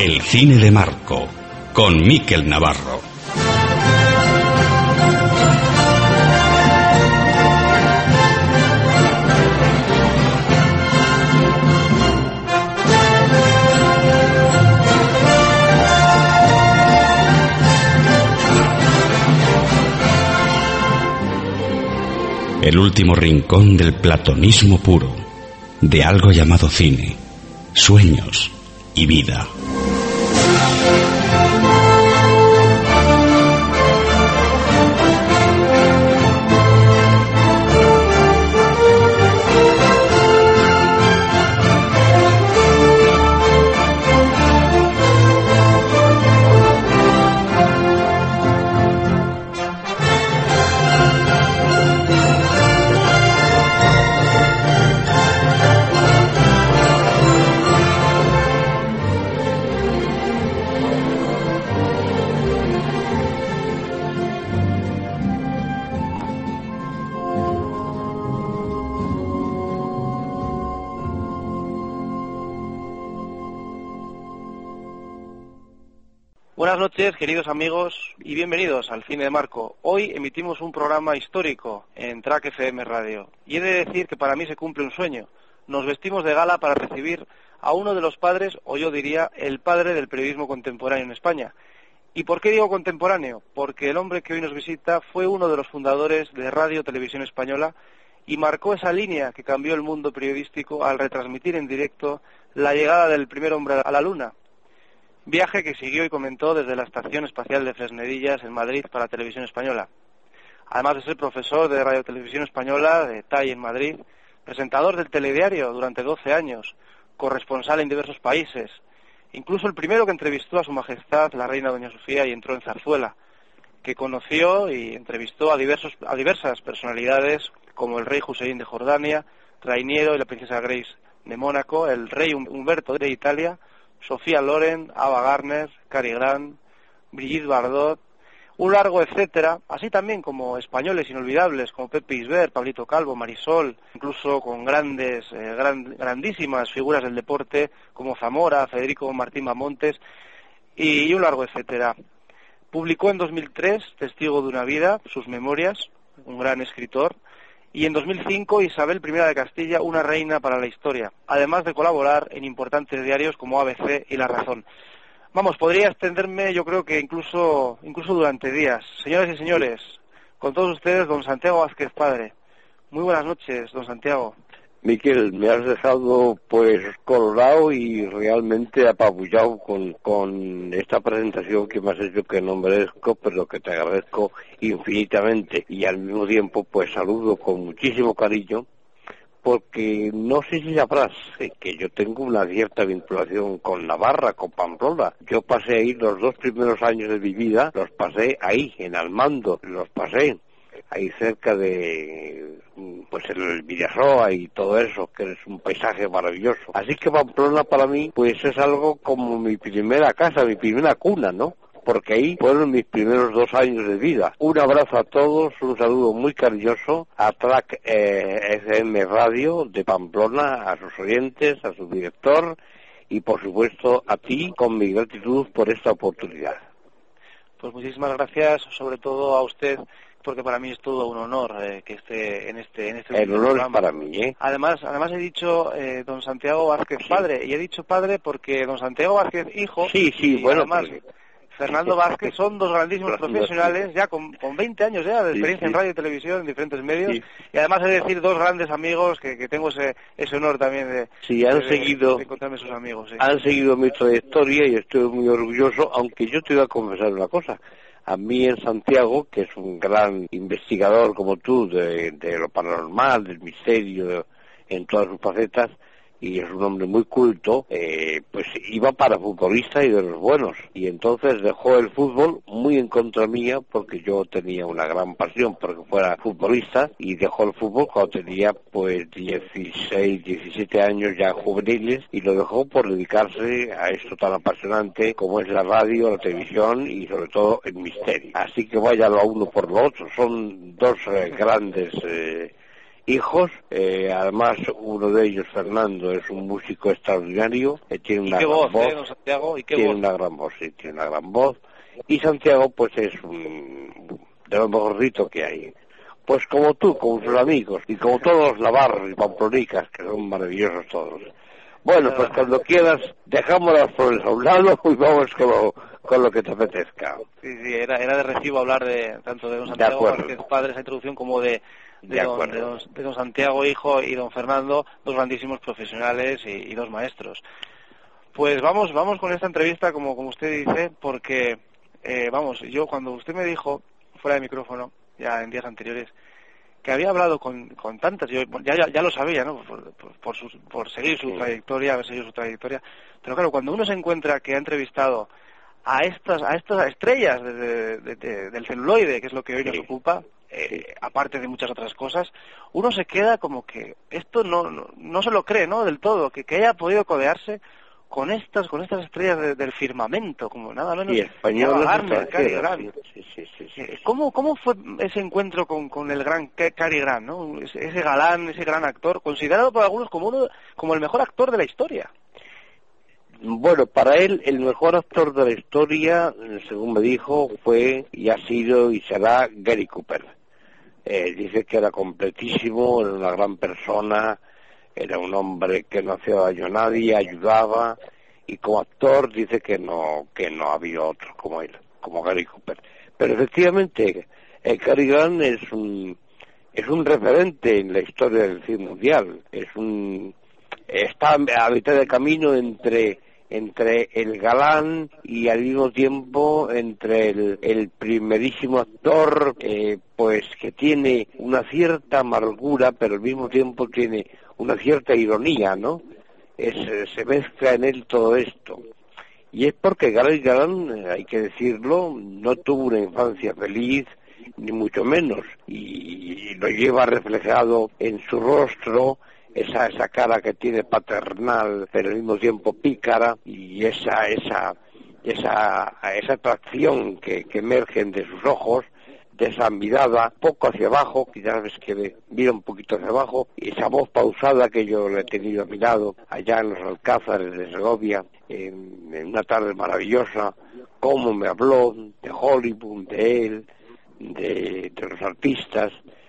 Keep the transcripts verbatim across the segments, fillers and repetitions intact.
El cine de Marco, con Miquel Navarro. El último rincón del platonismo puro, de algo llamado cine, sueños y vida. Buenas noches, queridos amigos, y bienvenidos al Cine de Marco. Hoy emitimos un programa histórico en Track F M Radio. Y he de decir que para mí se cumple un sueño. Nos vestimos de gala para recibir a uno de los padres, o yo diría, el padre del periodismo contemporáneo en España. ¿Y por qué digo contemporáneo? Porque el hombre que hoy nos visita fue uno de los fundadores de Radio Televisión Española y marcó esa línea que cambió el mundo periodístico al retransmitir en directo la llegada del primer hombre a la Luna. Viaje que siguió y comentó desde la Estación Espacial de Fresnedillas en Madrid para Televisión Española. Además de ser profesor de Radio Televisión Española, de T A I en Madrid, presentador del telediario durante doce años, corresponsal en diversos países, incluso el primero que entrevistó a Su Majestad la Reina Doña Sofía y entró en Zarzuela, que conoció y entrevistó a, diversos, a diversas personalidades como el rey Hussein de Jordania, Rainiero y la princesa Grace de Mónaco, el rey Humberto de Italia, Sofía Loren, Ava Gardner, Cary Grant, Brigitte Bardot, un largo etcétera, así también como españoles inolvidables como Pepe Isbert, Pablito Calvo, Marisol, incluso con grandes, eh, gran, grandísimas figuras del deporte como Zamora, Federico Martín Mamontes y, y un largo etcétera. Publicó en dos mil tres Testigo de una vida, sus memorias, un gran escritor, y en dos mil cinco Isabel primera de Castilla, una reina para la historia, además de colaborar en importantes diarios como A B C y La Razón. Vamos, podría extenderme yo creo que incluso incluso durante días. Señoras y señores, con todos ustedes, don Santiago Vázquez Padre. Muy buenas noches, don Santiago. Miquel, me has dejado pues colorado y realmente apabullado con, con esta presentación que me has hecho, que no merezco, pero que te agradezco infinitamente. Y al mismo tiempo pues saludo con muchísimo cariño, porque no sé si sabrás que yo tengo una cierta vinculación con Navarra, con Pamplona. Yo pasé ahí los dos primeros años de mi vida, los pasé ahí, en Almando, los pasé ahí cerca de pues el Villasoa y todo eso, que es un paisaje maravilloso. Así que Pamplona para mí pues es algo como mi primera casa, mi primera cuna, ¿no? Porque ahí fueron mis primeros dos años de vida. Un abrazo a todos, un saludo muy cariñoso a Track eh, F M Radio de Pamplona, a sus oyentes, a su director y por supuesto a ti, con mi gratitud por esta oportunidad. Pues muchísimas gracias, sobre todo a usted, porque para mí es todo un honor eh, que esté en este en este el honor programa. Es para mí, ¿eh? Además, además he dicho eh, don Santiago Vázquez sí. Padre, y he dicho padre porque don Santiago Vázquez hijo. Sí, sí, y bueno. Además, porque... Fernando Vázquez son dos grandísimos profesionales, ya con, con veinte años ya de experiencia sí, sí. en radio y televisión, en diferentes medios, sí. y además he de decir dos grandes amigos que, que tengo ese, ese honor también de, sí, han de, seguido, de encontrarme sus amigos. Sí. Han seguido mi trayectoria y estoy muy orgulloso, aunque yo te voy a confesar una cosa. A mí en Santiago, que es un gran investigador como tú de, de lo paranormal, del misterio, en todas sus facetas, y es un hombre muy culto, eh, pues iba para futbolista y de los buenos, y entonces dejó el fútbol muy en contra mía, porque yo tenía una gran pasión porque fuera futbolista, y dejó el fútbol cuando tenía pues dieciséis, diecisiete años ya juveniles, y lo dejó por dedicarse a esto tan apasionante como es la radio, la televisión y sobre todo el misterio. Así que váyalo a uno por lo otro, son dos eh, grandes... Eh, hijos, eh, además uno de ellos, Fernando, es un músico extraordinario, eh, tiene una gran voz, voz eh, don Santiago, ¿y qué tiene voz? una gran voz, sí, tiene una gran voz, y Santiago pues es un de lo mejorcito que hay. Pues como tú, como tus amigos, y como todos los navarros y pamplonicas, que son maravillosos todos. Bueno, pues cuando quieras, dejamos las flores a un lado y vamos con lo, con lo que te apetezca. Sí, sí, era, era de recibo hablar de tanto de don Santiago Vázquez padre, esa introducción, como de, de, de, don, de, don, de don Santiago hijo y don Fernando, dos grandísimos profesionales y, y dos maestros. Pues vamos vamos con esta entrevista, como, como usted dice, porque, eh, vamos, yo cuando usted me dijo, fuera de micrófono, ya en días anteriores, que había hablado con, con tantas, yo ya, ya, ya lo sabía, ¿no? Por, por, por, su, por seguir su sí. trayectoria, haber seguido su trayectoria, pero claro, cuando uno se encuentra que ha entrevistado a estas a estas estrellas de, de, de, de, del celuloide, que es lo que hoy sí. nos ocupa, eh, aparte de muchas otras cosas, uno se queda como que esto no no, no se lo cree, ¿no? Del todo, que, que haya podido codearse con estas con estas estrellas de, del firmamento, como nada menos y españoles, Garner, Cary Grant. Sí, sí, sí, sí, sí. ¿Cómo, ¿Cómo fue ese encuentro con, con el gran Cary Grant, ¿no? Ese, ese galán, ese gran actor, considerado por algunos como uno como el mejor actor de la historia? Bueno, para él el mejor actor de la historia, según me dijo, fue y ha sido y será Gary Cooper. Eh, dice que era completísimo, era una gran persona, era un hombre que no hacía daño a nadie, ayudaba, y como actor dice que no que no había otro como él, como Gary Cooper. Pero efectivamente, eh, Cary Grant es un es un referente en la historia del cine mundial. Es un está a mitad de camino entre entre el galán y al mismo tiempo entre el, el primerísimo actor, eh, pues que tiene una cierta amargura, pero al mismo tiempo tiene una cierta ironía, ¿no? Es, se mezcla en él todo esto. Y es porque Cary Grant, hay que decirlo, no tuvo una infancia feliz, ni mucho menos, y, y lo lleva reflejado en su rostro, esa esa cara que tiene paternal, pero al mismo tiempo pícara, y esa esa esa esa atracción que, que emergen de sus ojos, de esa mirada poco hacia abajo, quizás ves que mira un poquito hacia abajo, y esa voz pausada que yo le he tenido a mi lado, allá en los Alcázares de Segovia, en, en una tarde maravillosa, cómo me habló de Hollywood, de él, de, de los artistas.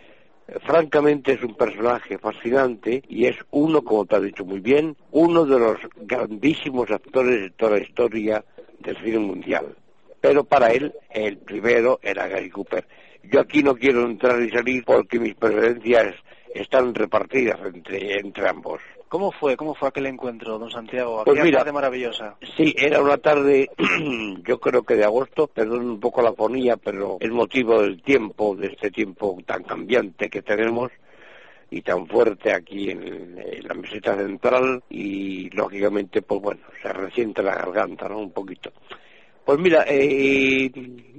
Francamente es un personaje fascinante y es uno, como te has dicho muy bien, uno de los grandísimos actores de toda la historia del cine mundial. Pero para él, el primero era Gary Cooper. Yo aquí no quiero entrar y salir porque mis preferencias están repartidas entre, entre ambos. ¿Cómo fue? ¿Cómo fue aquel encuentro, don Santiago? Pues Aquella mira, tarde maravillosa. Sí, era una tarde, yo creo que de agosto, perdón un poco la fonía, pero es motivo del tiempo, de este tiempo tan cambiante que tenemos y tan fuerte aquí en, en la meseta central, y lógicamente, pues bueno, se resiente la garganta, ¿no? Un poquito. Pues mira, eh,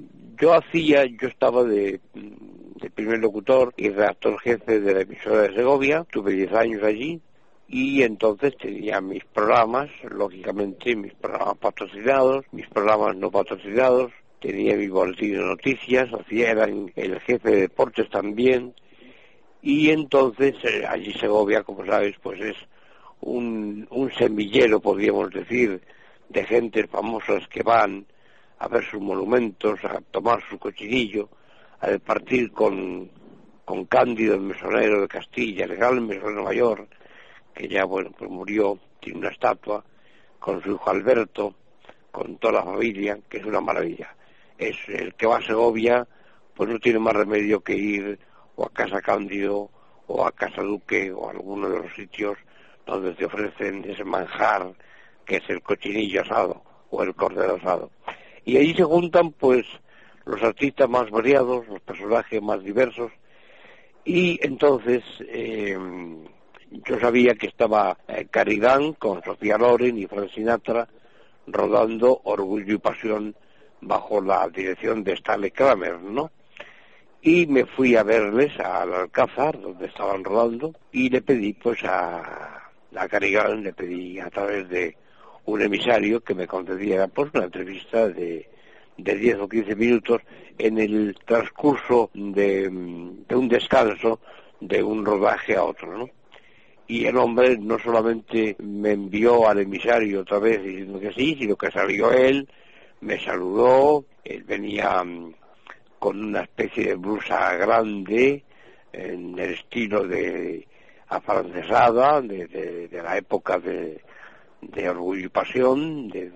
yo hacía, yo estaba de, de primer locutor y redactor jefe de la emisora de Segovia, tuve diez años allí, y entonces tenía mis programas, lógicamente mis programas patrocinados, mis programas no patrocinados, tenía mi boletín de noticias, hacía, era el jefe de deportes también, y entonces eh, allí Segovia, como sabes, pues es un, un semillero, podríamos decir, de gentes famosas que van a ver sus monumentos, a tomar su cochinillo, a departir con, con Cándido, el mesonero de Castilla, el gran mesonero mayor, que ya, bueno, pues murió, tiene una estatua, con su hijo Alberto, con toda la familia, que es una maravilla. Es el que va a Segovia, pues no tiene más remedio que ir o a Casa Cándido, o a Casa Duque, o a alguno de los sitios donde te ofrecen ese manjar, que es el cochinillo asado, o el cordero asado. Y ahí se juntan, pues, los artistas más variados, los personajes más diversos, y entonces... Eh, yo sabía que estaba eh, Cary Grant con Sofía Loren y Frank Sinatra rodando Orgullo y Pasión bajo la dirección de Stanley Kramer, ¿no? Y me fui a verles al Alcázar, donde estaban rodando, y le pedí, pues, a, a Cary Grant, le pedí a través de un emisario que me concediera, pues, una entrevista de, de diez o quince minutos en el transcurso de, de un descanso de un rodaje a otro, ¿no? Y el hombre no solamente me envió al emisario otra vez diciendo que sí, sino que salió él, me saludó, él venía um, con una especie de blusa grande, en el estilo de afrancesada, de, de, de la época de, de Orgullo y Pasión, de,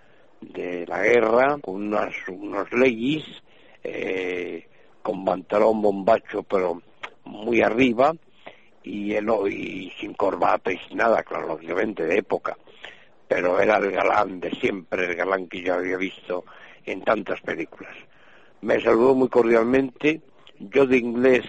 de la guerra, con unas, unos leggings, eh, con pantalón bombacho pero muy arriba, y, él, y sin corbata y sin nada, claro, lógicamente de época, pero era el galán de siempre, el galán que yo había visto en tantas películas. Me saludó muy cordialmente. Yo de inglés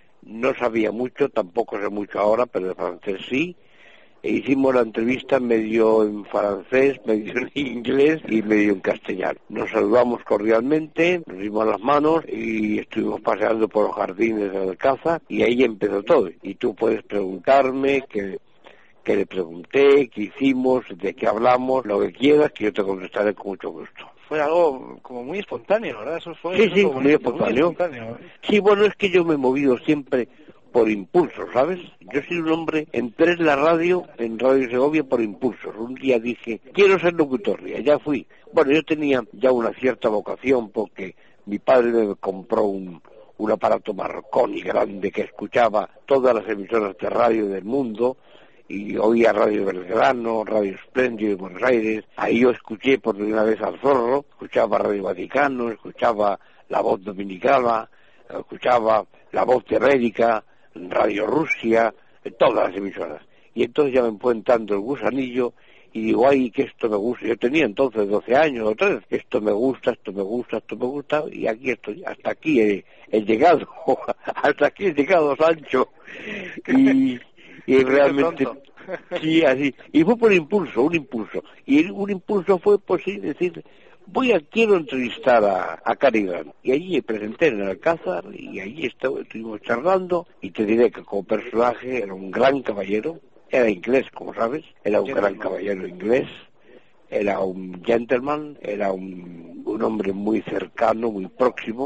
no sabía mucho, tampoco sé mucho ahora, pero de francés sí. E hicimos la entrevista medio en francés, medio en inglés y medio en castellano. Nos saludamos cordialmente, nos dimos las manos y estuvimos paseando por los jardines de Alcázar y ahí empezó todo. Y tú puedes preguntarme qué, qué le pregunté, qué hicimos, de qué hablamos, lo que quieras, que yo te contestaré con mucho gusto. Fue algo como muy espontáneo, ¿verdad? Eso fue, sí, eso sí, fue muy espontáneo. muy espontáneo. Sí, bueno, es que yo me he movido siempre por impulso, ¿sabes? Yo soy un hombre, entré en la radio, en Radio Segovia por impulsos. Un día dije, quiero ser locutor, y allá fui. Bueno, yo tenía ya una cierta vocación porque mi padre me compró un, un aparato Marconi grande que escuchaba todas las emisoras de radio del mundo, y oía Radio Belgrano, Radio Espléndido de Buenos Aires. Ahí yo escuché por primera vez al Zorro, escuchaba Radio Vaticano, escuchaba La Voz Dominicana, escuchaba La Voz de América, Radio Rusia, todas las emisoras. Y entonces ya me fue entrando el gusanillo y digo, ay, que esto me gusta. Yo tenía entonces doce años o trece, esto me gusta, esto me gusta, esto me gusta, y aquí estoy, hasta aquí he, he llegado, hasta aquí he llegado, Sancho. Y... Y realmente, sí, así, y fue por impulso, un impulso, y un impulso fue, pues sí, decir, voy a, quiero entrevistar a, a Cary Grant, y allí me presenté en el Alcázar, y allí estaba, estuvimos charlando, y te diré que como personaje era un gran caballero, era inglés, como sabes, era un gran caballero inglés, era un gentleman, era un, un hombre muy cercano, muy próximo,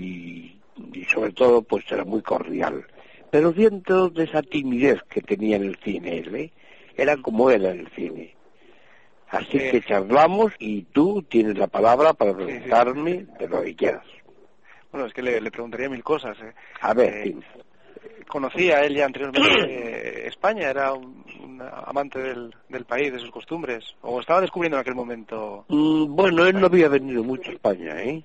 y, y sobre todo, pues era muy cordial. Pero dentro de esa timidez que tenía en el cine él, ¿eh? Era como él en el cine. Así sí. que charlamos y tú tienes la palabra para preguntarme sí, sí, sí. de lo que quieras. Bueno, es que le, le preguntaría mil cosas. ¿eh? A ver, eh, sí. Conocía él ya anteriormente eh, España, era un, un amante del, del país, de sus costumbres, o estaba descubriendo en aquel momento. Mm, bueno, él no había venido mucho a España, ¿eh?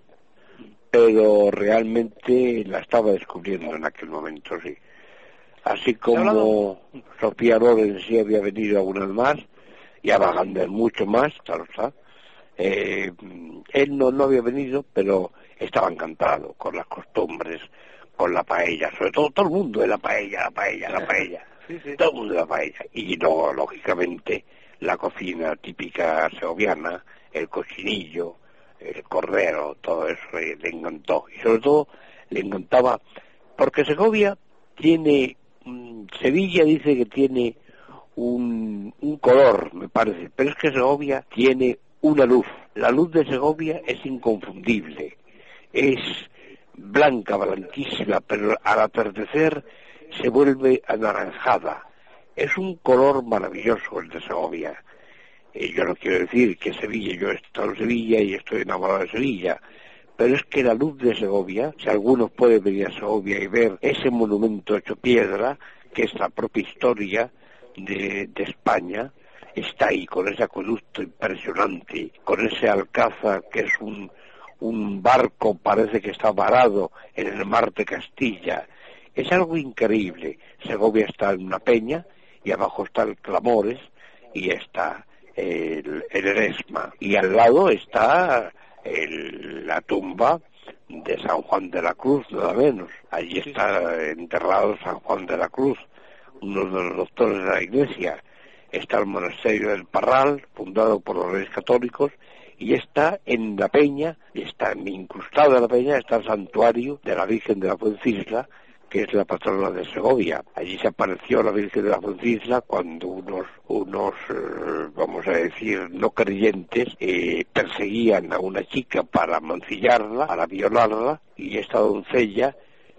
Pero realmente la estaba descubriendo en aquel momento, sí. Así como Sofía Loren sí había venido algunas más, y a Wagner mucho más, claro está. Eh, él no, no había venido, pero estaba encantado con las costumbres, con la paella, sobre todo todo el mundo de la paella, la paella, la paella, sí, sí. Todo el mundo de la paella. Y no, lógicamente, la cocina típica segoviana, el cochinillo, el cordero, todo eso le, le encantó. Y sobre todo le encantaba, porque Segovia tiene... Sevilla dice que tiene un, un color, me parece, pero es que Segovia tiene una luz. La luz de Segovia es inconfundible, es blanca, blanquísima, pero al atardecer se vuelve anaranjada. Es un color maravilloso el de Segovia. Eh, yo no quiero decir que Sevilla, yo he estado en Sevilla y estoy enamorado de Sevilla, pero es que la luz de Segovia, si algunos pueden venir a Segovia y ver ese monumento hecho piedra, que es la propia historia de, de España, está ahí, con ese acueducto impresionante, con ese alcázar que es un, un barco, parece que está varado en el mar de Castilla. Es algo increíble. Segovia está en una peña, y abajo está el Clamores, y está el, el Eresma, y al lado está... El, la tumba de San Juan de la Cruz, nada menos. Allí está enterrado San Juan de la Cruz, uno de los doctores de la Iglesia. Está el monasterio del Parral, fundado por los Reyes Católicos, y está en la peña, está incrustado en la peña, está el santuario de la Virgen de la Fuencisla, que es la patrona de Segovia. Allí se apareció la Virgen de la Fuencisla cuando unos, unos eh, vamos a decir, no creyentes, eh, perseguían a una chica para mancillarla, para violarla, y esta doncella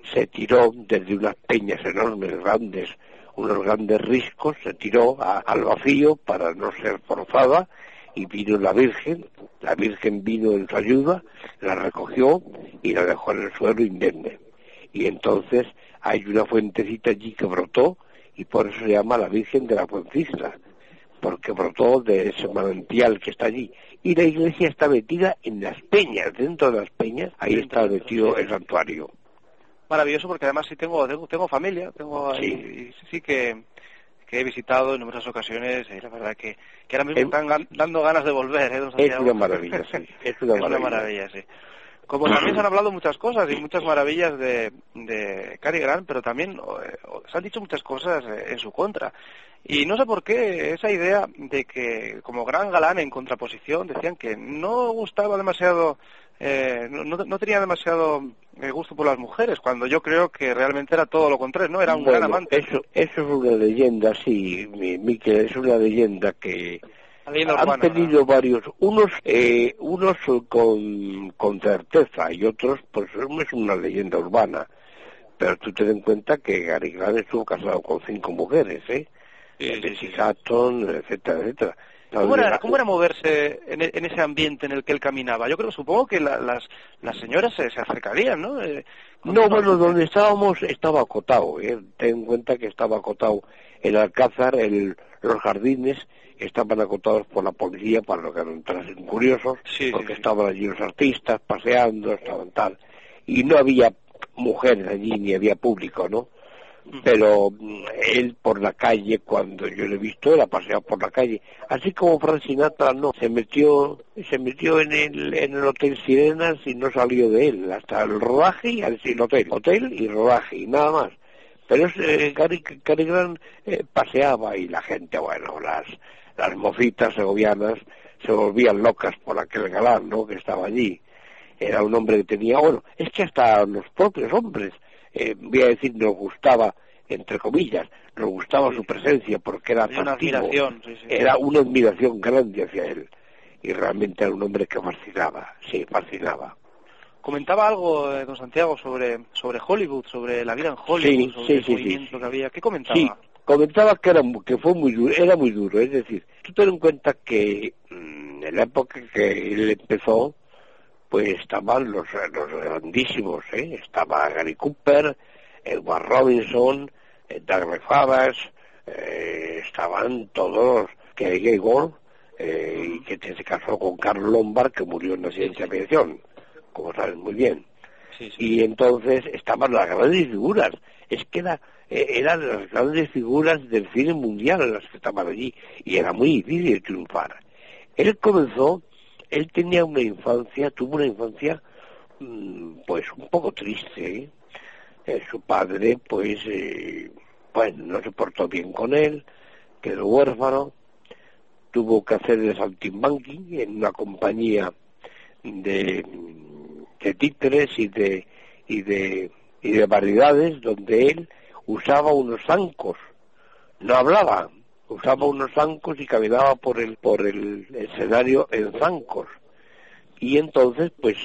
se tiró desde unas peñas enormes, grandes, unos grandes riscos, se tiró a, al vacío para no ser forzada, y vino la Virgen, la Virgen vino en su ayuda, la recogió y la dejó en el suelo indemne. Y entonces hay una fuentecita allí que brotó, y por eso se llama la Virgen de la Fuencista, porque brotó de ese manantial que está allí. Y la iglesia está metida en las peñas, dentro de las peñas, ahí está metido el santuario. Maravilloso, porque además sí tengo tengo, tengo familia, tengo ahí, sí, sí que, que he visitado en numerosas ocasiones, y la verdad que, que ahora mismo es, están gan, dando ganas de volver, ¿eh, don Santiago? Es una maravilla, sí, es una es maravilla. una maravilla, sí. Como también se han hablado muchas cosas y muchas maravillas de, de Cary Grant, pero también eh, se han dicho muchas cosas eh, en su contra. Y no sé por qué esa idea de que como gran galán en contraposición decían que no gustaba demasiado, eh, no, no tenía demasiado gusto por las mujeres, cuando yo creo que realmente era todo lo contrario, ¿no? Era un bueno, gran amante. Eso, eso es una leyenda, sí, Miquel, es una leyenda que leyenda han urbana, tenido ¿verdad? varios, unos eh, unos con, con certeza y otros, pues es una leyenda urbana. Pero tú ten en cuenta que Cary Grant estuvo casado con cinco mujeres, ¿eh? Sí, sí, Bessie sí. Sutton, etcétera, etcétera. ¿Cómo era, ¿Cómo era moverse en, en ese ambiente en el que él caminaba? Yo creo, supongo que la, las, las señoras se, se acercarían, ¿no? Eh, no, bueno, donde estábamos estaba acotado, ¿eh? Ten en cuenta que estaba acotado el Alcázar, el, los jardines estaban acotados por la policía para lo que no entrasen curiosos, sí, porque sí, sí. estaban allí los artistas paseando, estaban tal, y no había mujeres allí ni había público, ¿no? Pero él por la calle, cuando yo lo he visto, él ha paseado por la calle, así como Frank Sinatra, no, se metió se metió en el en el Hotel Sirenas y no salió de él, hasta el rodaje y el, el hotel, hotel y rodaje, y nada más. Pero eh, Cary, Cary Grant eh, paseaba y la gente, bueno, las las mocitas segovianas se volvían locas por aquel galán, ¿no?, que estaba allí. Era un hombre que tenía, bueno, es que hasta los propios hombres, Eh, voy a decir, nos gustaba, entre comillas, nos gustaba sí, su presencia porque era una atractivo, admiración, sí, sí. era una admiración grande hacia él, y realmente era un hombre que fascinaba, sí, fascinaba. Comentaba algo, eh, don Santiago, sobre sobre Hollywood, sobre la vida en Hollywood, sí, sobre sí, el sí, movimiento sí, que había. ¿Qué comentaba? Sí, comentaba que era que fue muy duro, era muy duro, es decir, tú ten en cuenta que mmm, en la época que él empezó, pues estaban los, los grandísimos, ¿eh? Estaba Gary Cooper, Edward Robinson, eh, Doug McFadden, eh, estaban todos, que Gable, eh, y que se casó con Carl Lombard, que murió en un accidente de aviación, como saben muy bien. Sí, sí. Y entonces estaban las grandes figuras, es que era, eh, eran las grandes figuras del cine mundial las que estaban allí, y era muy difícil triunfar. Él comenzó, él tenía una infancia, tuvo una infancia mmm, pues un poco triste, ¿eh? Eh, su padre pues eh, bueno, no se portó bien con él, quedó huérfano, tuvo que hacer de saltimbanqui en una compañía de, de títeres y de y de y de variedades, donde él usaba unos zancos, no hablaba, usaba unos zancos y caminaba por el por el escenario en zancos, y entonces pues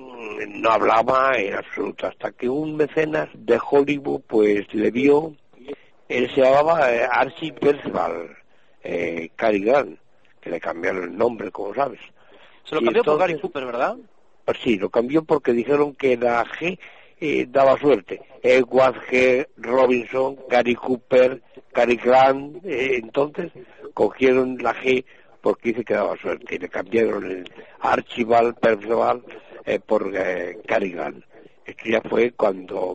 no hablaba en absoluto, hasta que un mecenas de Hollywood pues le vio. Él se llamaba eh, Archie Percival eh, Cary Grant, que le cambiaron el nombre, como sabes. Se lo y cambió entonces, por Gary Cooper, ¿verdad? Pues sí, lo cambió porque dijeron que la G eh, daba suerte. Edward G. Robinson, Gary Cooper, Cary Grant, eh, entonces cogieron la G porque dice que daba suerte, y le cambiaron el Archibald Percival eh, por eh, Cary Grant. Esto ya fue cuando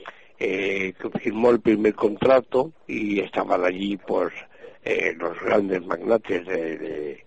eh, firmó el primer contrato, y estaban allí pues eh, los grandes magnates de, de,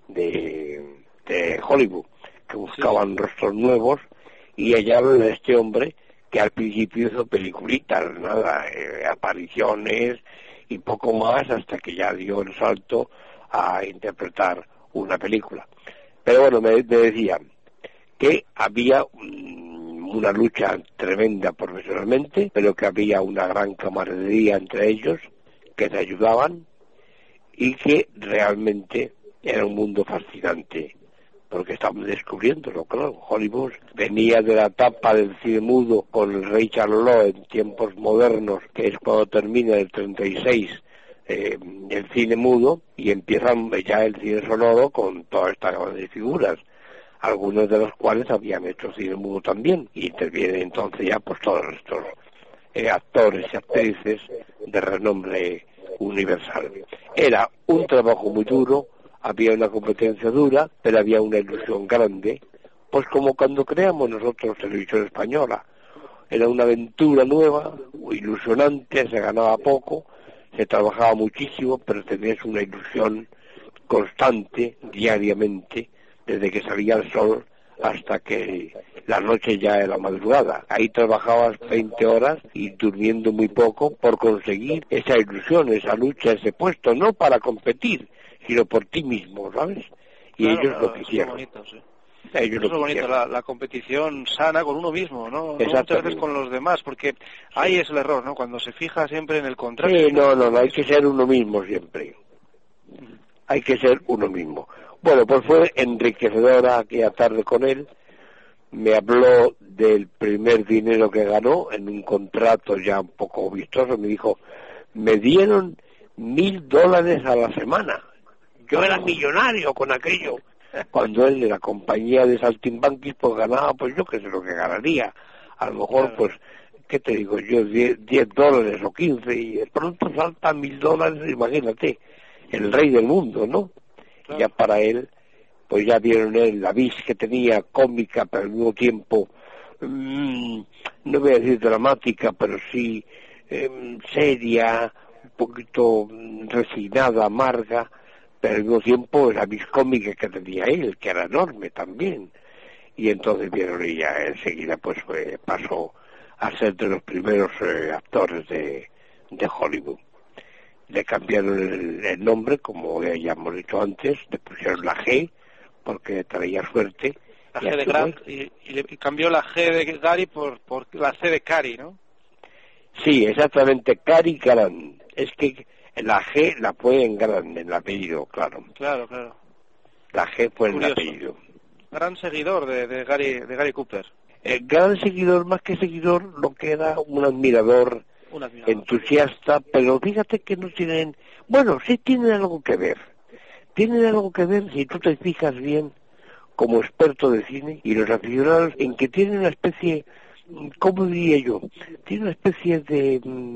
de, de Hollywood, que buscaban sí. rostros nuevos, y hallaron a este hombre que al principio hizo peliculitas, nada, eh, apariciones y poco más, hasta que ya dio el salto a interpretar una película. Pero bueno, me, me decían que había um, una lucha tremenda profesionalmente, pero que había una gran camaradería entre ellos, que se ayudaban, y que realmente era un mundo fascinante porque estaban descubriéndolo, claro. Hollywood venía de la etapa del cine mudo con el Rey Charlot en tiempos modernos, que es cuando termina el treinta y seis eh, el cine mudo, y empiezan ya el cine sonoro con todas estas grandes figuras, algunos de los cuales habían hecho cine mudo también, y intervienen entonces ya pues todos estos eh, actores y actrices de renombre universal. Era un trabajo muy duro, había una competencia dura, pero había una ilusión grande, pues como cuando creamos nosotros Televisión Española. Era una aventura nueva, ilusionante, se ganaba poco, se trabajaba muchísimo, pero tenías una ilusión constante, diariamente, desde que salía el sol hasta que la noche ya era madrugada. Ahí trabajabas veinte horas y durmiendo muy poco por conseguir esa ilusión, esa lucha, ese puesto, no para competir, sino por ti mismo, ¿sabes? Y claro, ellos claro, lo quisieron. Bonito, sí. Ellos eso lo es bonito, la, la competición sana con uno mismo, ¿no? No muchas veces con los demás, porque ahí es el error, ¿no? Cuando se fija siempre en el contrario. Sí, no, no, no, hay que ser uno mismo siempre. Hay que ser uno mismo. Bueno, pues fue enriquecedora aquella tarde con él. Me habló del primer dinero que ganó en un contrato ya un poco vistoso. Me dijo, me dieron mil dólares a la semana. Yo era millonario con aquello. Cuando él de la compañía de Saltimbanquis pues ganaba, pues yo qué sé lo que ganaría. A lo mejor, pues, ¿qué te digo yo? diez dólares o quince, y de pronto salta mil dólares, imagínate, el rey del mundo, ¿no? Claro. Ya para él, pues ya vieron él la vis que tenía, cómica, pero al mismo tiempo, mmm, no voy a decir dramática, pero sí eh, seria, un poquito resignada, amarga, pero al mismo tiempo la vis cómica que tenía él, que era enorme también. Y entonces vieron y ya enseguida pues eh, pasó a ser de los primeros eh, actores de, de Hollywood. Le cambiaron el, el nombre, como ya hemos dicho antes, le pusieron la G, porque traía suerte. La G de Grant, y, y, le, y cambió la G de Gary por, por la C de Cary, ¿no? Sí, exactamente, Cary Grant. Es que la G la fue en Grant, en el apellido, claro. Claro, claro. La G fue en el apellido. Gran seguidor de, de Gary de Gary Cooper. El gran seguidor, más que seguidor, lo que era un admirador, un admirador entusiasta, pero fíjate que no tienen, bueno, sí tienen algo que ver. Tienen algo que ver, si tú te fijas bien, como experto de cine, y los aficionados, en que tienen una especie, ¿cómo diría yo? Tienen una especie de,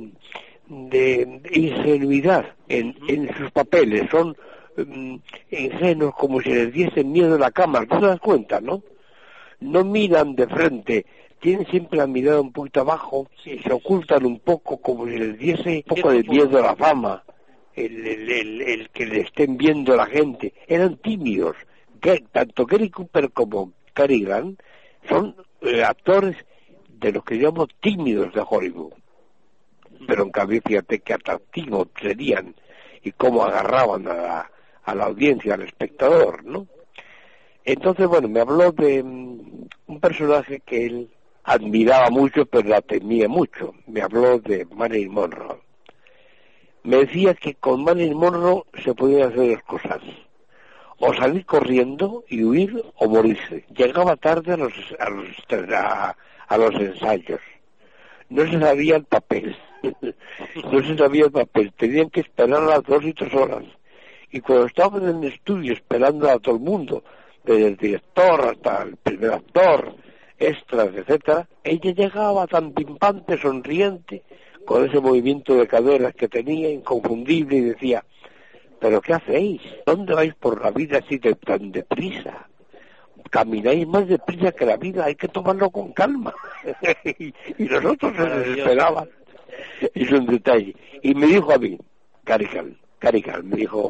de ingenuidad en, en sus papeles, son um, ingenuos, como si les diesen miedo a la cámara, ¿tú te das cuenta, no? No miran de frente, tienen siempre la mirada un poquito abajo, sí, se ocultan un poco, como si les diese un poco de miedo a la fama, el, el, el, el que le estén viendo a la gente. Eran tímidos, que tanto Gary Cooper como Cary Grant son eh, actores de los que llamamos tímidos de Hollywood, pero en cambio fíjate qué atractivos serían y cómo agarraban a la, a la audiencia, al espectador, ¿no? Entonces, bueno, me habló de um, un personaje que él admiraba mucho, pero la temía mucho. Me habló de Marilyn Monroe. Me decía que con Marilyn Monroe se podían hacer dos cosas: o salir corriendo y huir, o morirse. Llegaba tarde a los, a los, a, a los ensayos. No se sabía el papel. No se sabía el papel. Tenían que esperar las dos y tres horas. Y cuando estaban en el estudio esperando a todo el mundo, desde el director hasta el primer actor, extras, etcétera, ella llegaba tan pimpante, sonriente, con ese movimiento de caderas que tenía, inconfundible, y decía, ¿pero qué hacéis? ¿Dónde vais por la vida así de, tan deprisa? Camináis más deprisa que la vida, hay que tomarlo con calma. y, y nosotros se desesperaban. Es un detalle. Y me dijo a mí, Cary Grant, Cary Grant, me dijo,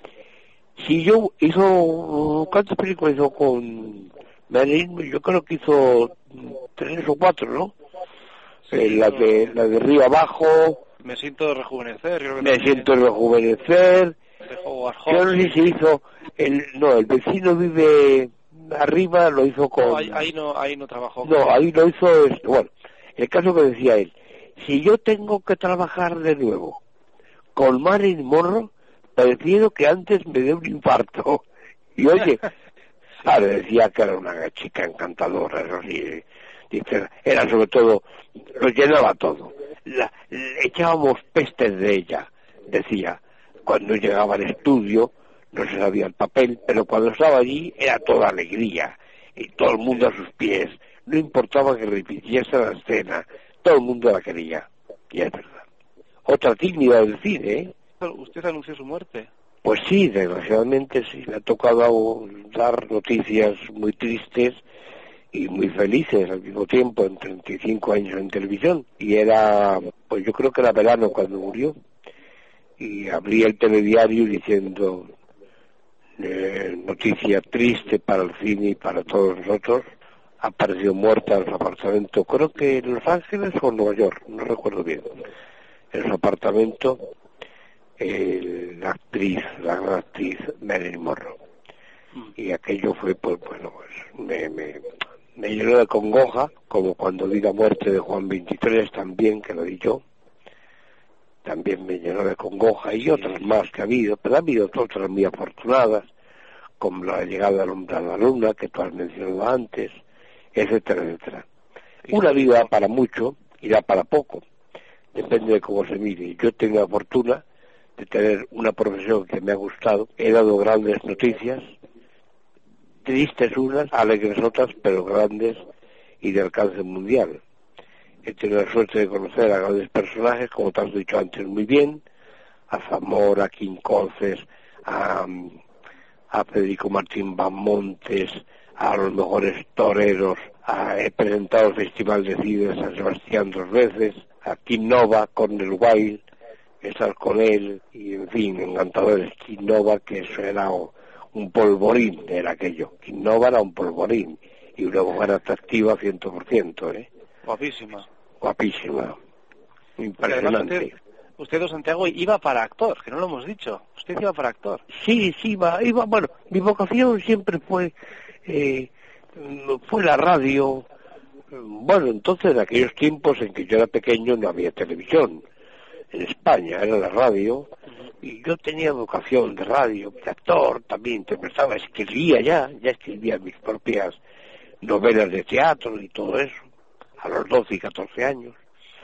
si yo hizo, ¿cuántas películas hizo con Marilyn? Yo creo que hizo tres o cuatro, ¿no? Sí, eh, la de la de Río Abajo. Me siento rejuvenecer. Creo que me también. siento rejuvenecer. Yo no sé si hizo, el, no, el vecino vive arriba, lo hizo con... No, ahí, ahí no, ahí no trabajó. No, ahí lo hizo, este, bueno, el caso que decía él, si yo tengo que trabajar de nuevo con Marilyn Monroe, prefiero que antes me dé un infarto. Y oye, Ah, le decía que era una chica encantadora, eso sí, dice, era sobre todo, lo llenaba todo. La, le echábamos pestes de ella, decía, cuando llegaba al estudio, no se sabía el papel, pero cuando estaba allí era toda alegría, y todo el mundo a sus pies, no importaba que repitiese la escena, todo el mundo la quería, y es verdad. Otra tímida del cine, ¿eh? ¿Usted anunció su muerte? Pues sí, desgraciadamente sí, me ha tocado dar noticias muy tristes y muy felices al mismo tiempo, en treinta y cinco años en televisión, y era, pues yo creo que era verano cuando murió, y abrí el telediario diciendo, eh, noticia triste para el cine y para todos nosotros, ha aparecido muerta en su apartamento, creo que en Los Ángeles o en Nueva York, no recuerdo bien, en su apartamento, eh, la actriz, la gran actriz Marilyn Monroe. Y aquello fue, pues bueno, pues me, me, me llenó de congoja, como cuando vi la muerte de Juan veintitrés también, que lo di yo, también me llenó de congoja, y otras más que ha habido, pero ha habido otras muy afortunadas, como la llegada del hombre a la luna, que tú has mencionado antes, etcétera, etcétera. Una vida da para mucho y da para poco, depende de cómo se mire. Yo tengo la fortuna de tener una profesión que me ha gustado, he dado grandes noticias, tristes unas, alegres otras, pero grandes y de alcance mundial. He tenido la suerte de conocer a grandes personajes, como te has dicho antes muy bien, a Zamora, a Quincoces, a, a Federico Martín Bamontes, a los mejores toreros, a, he presentado el Festival de Cine de San Sebastián dos veces, a Kim Nova, Cornel Wilde, estar con él, y en fin, encantadores. Kim Nova, que eso era un polvorín, era aquello. Kim Nova era un polvorín, y una mujer atractiva cien por ciento, ¿eh? Guapísima. Guapísima. Impresionante. Usted, usted, don Santiago, iba para actor, que no lo hemos dicho. Usted iba para actor. Sí, sí, iba, iba, bueno, mi vocación siempre fue, eh, fue la radio. Bueno, entonces, en aquellos tiempos en que yo era pequeño no había televisión. En España era la radio, y yo tenía vocación de radio, de actor, también interpretaba, escribía ya, ya escribía mis propias novelas de teatro y todo eso, a los doce y catorce años.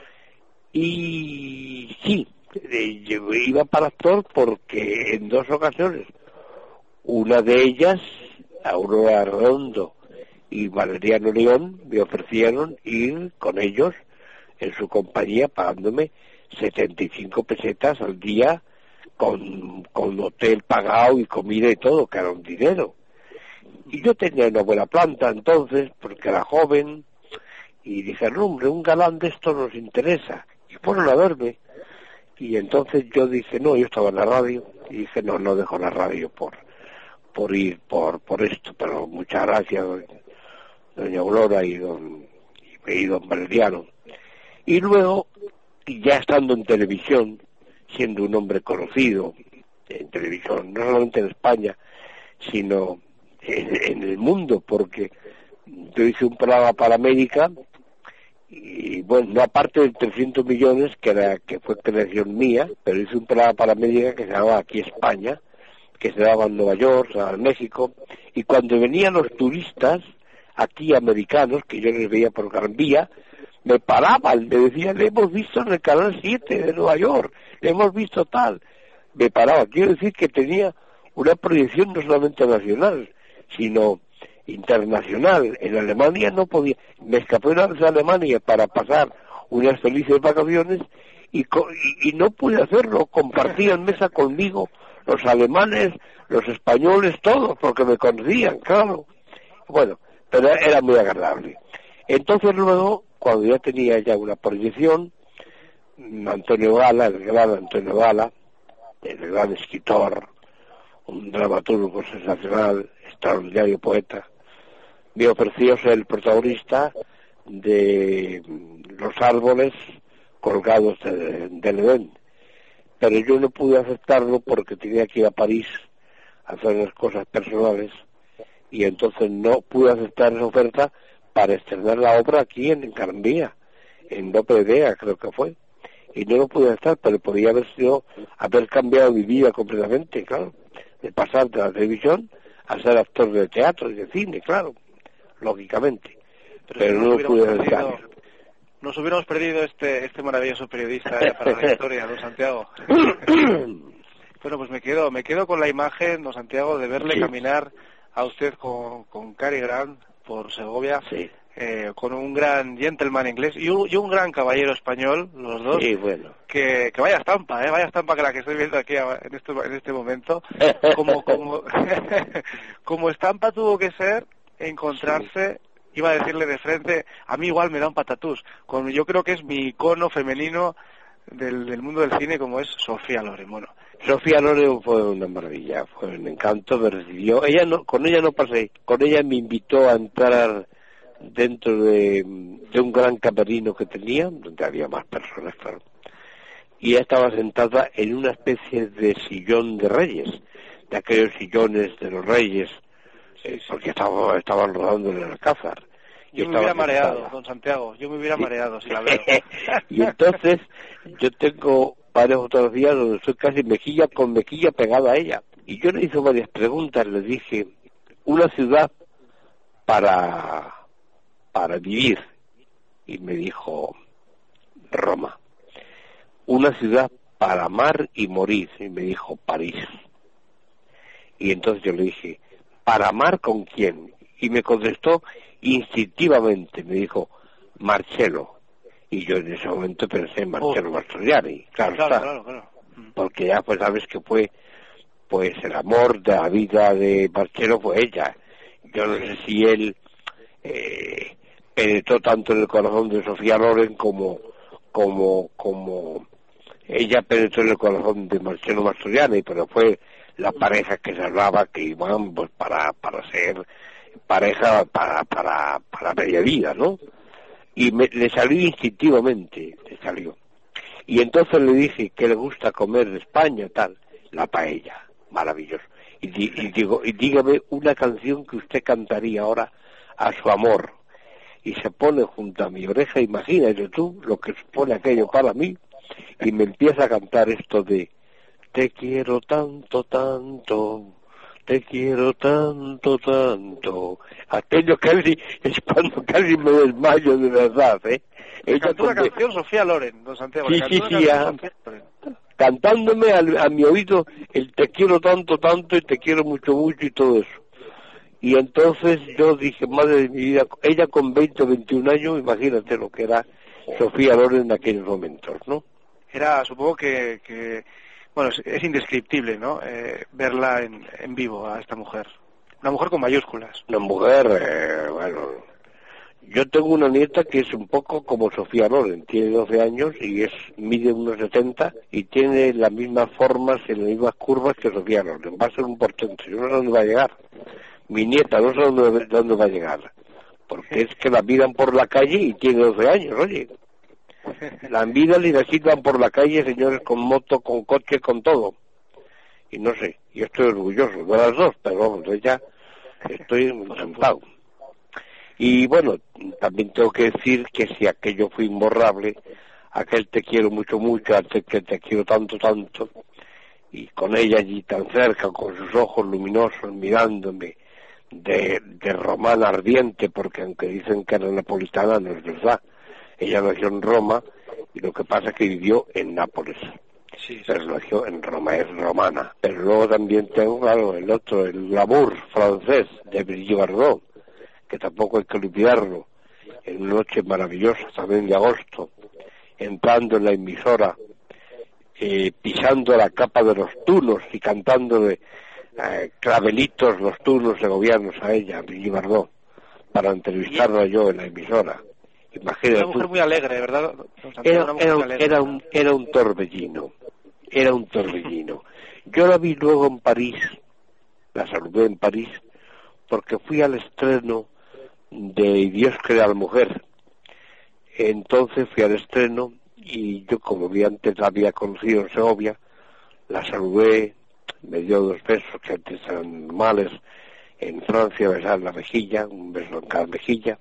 Y sí, iba para actor porque en dos ocasiones, una de ellas, Aurora Redondo y Valeriano León, me ofrecieron ir con ellos en su compañía pagándome setenta y cinco pesetas al día con, con hotel pagado y comida y todo, que era un dinero. Y yo tenía una buena planta entonces, porque era joven, y dije, no, hombre, un galán de esto nos interesa. Y fueron a verme. Y entonces yo dije, no, yo estaba en la radio, y dije, no, no dejo la radio por por ir por por esto, pero muchas gracias, doña Aurora y don, y, y don Valeriano. Y luego, ya estando en televisión, siendo un hombre conocido en televisión, no solamente en España, sino en, en el mundo, porque yo hice un programa para América, y bueno, no aparte de trescientos millones, que era que fue creación mía, pero hice un programa para América que se llamaba Aquí España, que se daba en Nueva York, en México, y cuando venían los turistas, aquí americanos, que yo les veía por Gran Vía, me paraban, me decían, le hemos visto en el Canal siete de Nueva York, le hemos visto tal. Me paraba, quiero decir que tenía una proyección no solamente nacional, sino internacional. En Alemania no podía, me escapé una vez a Alemania para pasar unas felices vacaciones y, y, y no pude hacerlo, compartían mesa conmigo los alemanes, los españoles, todos, porque me conocían, claro. Bueno, pero era muy agradable. Entonces luego, cuando ya tenía ya una proyección, Antonio Gala, el gran Antonio Gala, el gran escritor, un dramaturgo sensacional, extraordinario poeta, me ofreció ser el protagonista de Los árboles colgados de, del Edén. Pero yo no pude aceptarlo porque tenía que ir a París a hacer unas cosas personales, y entonces no pude aceptar esa oferta para estrenar la obra aquí en Gran Vía, en Lope de Vega creo que fue, y no lo pude estar, pero podía haber sido, haber cambiado mi vida completamente, claro, de pasar de la televisión a ser actor de teatro y de cine, claro, lógicamente. Pero, Pero si no nos pude hubiéramos perdido, dedicar. nos hubiéramos perdido este este maravilloso periodista eh, para la historia, don Santiago. Bueno, pues me quedo me quedo con la imagen, don Santiago, de verle Sí. caminar a usted con, con Cary Grant por Segovia, Sí. eh, con un gran gentleman inglés y un, y un gran caballero español, los dos. Sí, bueno. Que, que vaya estampa, eh, vaya estampa que la que estoy viendo aquí a- en este, en este momento. Como, como, como estampa tuvo que ser encontrarse, iba a decirle de frente, a mí igual me da un patatús, con, yo creo que es mi icono femenino del, del mundo del cine, como es Sofía Loren. Bueno, Sofía Loren fue una maravilla, fue un encanto, me recibió. Ella no, con ella no pasé, con ella me invitó a entrar dentro de, de un gran camerino que tenía, donde había más personas, claro. Y ella estaba sentada en una especie de sillón de reyes, de aquellos sillones de los reyes, eh, porque estaba, estaban rodando en el Alcázar. yo me estaba hubiera mareado, sentada. don Santiago, yo me hubiera Sí. mareado si la veo. Y entonces yo tengo varias fotografías donde estoy casi mejilla con mejilla pegada a ella. Y yo le hice varias preguntas, le dije, una ciudad para, para vivir. Y me dijo, Roma. Una ciudad para amar y morir. Y me dijo, París. Y entonces yo le dije, ¿para amar con quién? Y me contestó instintivamente, me dijo, Marcello. Y yo en ese momento pensé en Marcello Oh. Mastroianni, claro, Claro, está, claro, claro. porque ya pues sabes que fue, pues el amor de la vida de Marcello fue ella. Yo no sé si él eh, penetró tanto en el corazón de Sofía Loren como, como, como ella penetró en el corazón de Marcello Mastroianni, pero fue la pareja que se hablaba que iban pues para, para ser pareja para, para, para media vida, ¿no? Y me, le salió instintivamente, le salió. Y entonces le dije que le gusta comer de España, tal, la paella, maravilloso. Y, di, y digo, y dígame una canción que usted cantaría ahora a su amor. Y se pone junto a mi oreja, imagínate tú lo que supone aquello para mí, y me empieza a cantar esto de te quiero tanto, tanto, te quiero tanto, tanto. Aquello casi, es cuando casi me desmayo de verdad, ¿eh? Le cantó una cuando- canción Sofía Loren, don Santiago. Sí, le cantó sí, una sí, canción ah. Sofía Loren. cantándome al, a mi oído el te quiero tanto, tanto y te quiero mucho, mucho y todo eso. Y entonces yo dije, madre de mi vida, ella con veinte o veintiún años, imagínate lo que era Sofía Loren en aquellos momentos, ¿no? Era, supongo que, que bueno, es, es indescriptible, ¿no? Eh, verla en, en vivo a esta mujer. Una mujer con mayúsculas. Una mujer, eh, bueno, yo tengo una nieta que es un poco como Sofía Loren, tiene doce años y es mide unos setenta y tiene las mismas formas y las mismas curvas que Sofía Loren. Va a ser un portento, yo no sé dónde va a llegar. Mi nieta no sé dónde, dónde va a llegar, porque es que la miran por la calle y tiene doce años, oye. La envidian y la citan por la calle, señores, con moto, con coche, con todo. Y no sé, yo estoy orgulloso de las dos, pero vamos, de ella estoy encantado. Y bueno, también tengo que decir que si aquello fue imborrable, aquel te quiero mucho, mucho, aquel que te quiero tanto, tanto, y con ella allí tan cerca, con sus ojos luminosos, mirándome, de, de romana ardiente, porque aunque dicen que era napolitana, no es verdad. Ella nació en Roma, y lo que pasa es que vivió en Nápoles. Sí, Pero nació en Roma, es romana. Pero luego también tengo, claro, el otro, el Lamour francés, de Brigitte Bardot, que tampoco hay que olvidarlo, en una noche maravillosa, también de agosto, entrando en la emisora, eh, pisando la capa de los tunos y cantándole eh, clavelitos los tunos segovianos a ella, Brigitte Bardot, para entrevistarla yo en la emisora. Imagínate. Una mujer tú. muy alegre, ¿verdad, don Santiago? Era, Una mujer era, muy un, alegre. era, un, era un torbellino, era un torbellino. Yo la vi luego en París, la saludé en París, porque fui al estreno de Dios crea a la mujer. Entonces fui al estreno y yo, como vi antes la había conocido en Segovia, la saludé, me dio dos besos que antes eran normales, en Francia besar la mejilla, un beso en cada mejilla,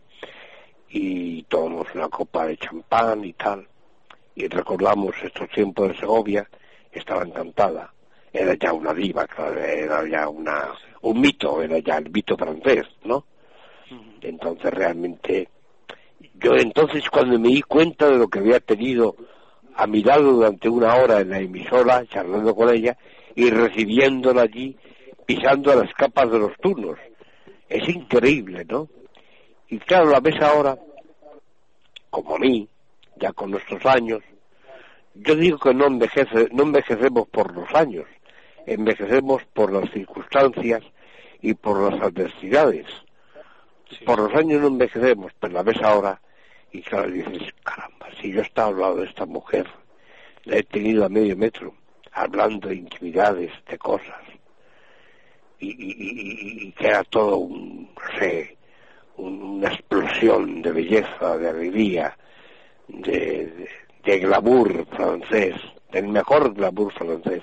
y tomamos una copa de champán y tal, y recordamos estos tiempos de Segovia. Estaba encantada, era ya una diva, claro, era ya una un mito, era ya el mito francés, ¿no? Entonces realmente, yo entonces cuando me di cuenta de lo que había tenido a mi lado durante una hora en la emisora, charlando con ella, y recibiéndola allí, pisando a las capas de los turnos, es increíble, ¿no? Y claro, la ves ahora, como a mí, ya con nuestros años, yo digo que no envejece, no envejecemos por los años, envejecemos por las circunstancias y por las adversidades. Sí. Por los años no envejecemos, pero la ves ahora y claro, dices, caramba, si yo estaba al lado de esta mujer, la he tenido a medio metro, hablando de intimidades, de cosas, y, y, y, y que era todo un, no sé, un, una explosión de belleza, de alegría, de, de, de glamour francés, del mejor glamour francés.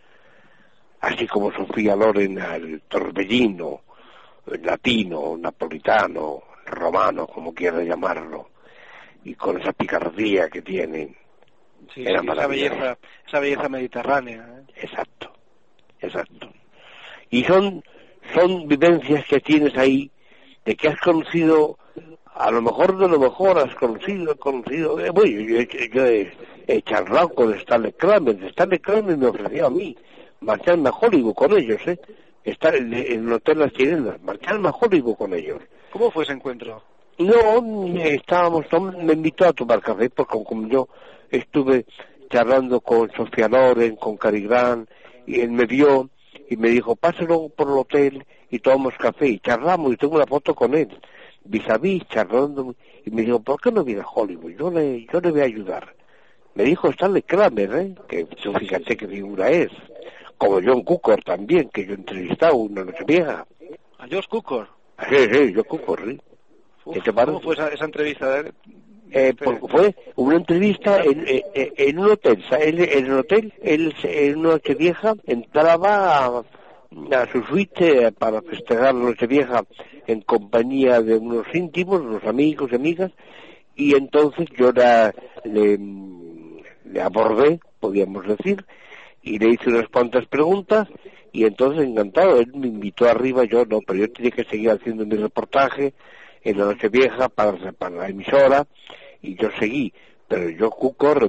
Así como Sofía Loren, el torbellino, el latino, napolitano, romano, como quiera llamarlo, y con esa picardía que tienen. Sí, sí, esa belleza, esa belleza mediterránea. ¿eh? Exacto, exacto. Y son, son vivencias que tienes ahí, de que has conocido, a lo mejor de lo mejor has conocido, conocido, eh, bueno, yo, yo, yo he, he charlado con Stanley Kramer, Stanley Kramer me ofreció a mí marcharme a Hollywood con ellos, ¿eh? Estar en, en el Hotel Las Chilenas, marcharme a Hollywood con ellos. ¿Cómo fue ese encuentro? No, estábamos, me invitó a tomar café, porque como yo estuve charlando con Sofía Loren, con Cary Grant, y él me vio y me dijo, pásalo por el hotel y tomamos café, y charlamos, y tengo una foto con él, vis a vis, charlando, y me dijo, ¿por qué no viene a Hollywood? Yo le, yo le voy a ayudar. Me dijo Stanley Kramer, ¿eh? Que tú fíjate qué figura es. Como John Cukor también, que yo he entrevistado una noche vieja. ¿A Josh Cukor? Sí, sí, John Cukor, sí. Uf, ¿cómo fue esa, esa entrevista? ¿Eh? Eh, porque fue una entrevista en, en, en un hotel, en, en el hotel, él en una noche vieja entraba a, a su suite para festejar la noche vieja en compañía de unos íntimos, unos amigos y amigas, y entonces yo la, le, le abordé, podríamos decir, y le hice unas cuantas preguntas, y entonces encantado, él me invitó arriba, yo no, pero yo tenía que seguir haciendo mi reportaje en la noche vieja para, para la emisora, y yo seguí, pero yo Cukor,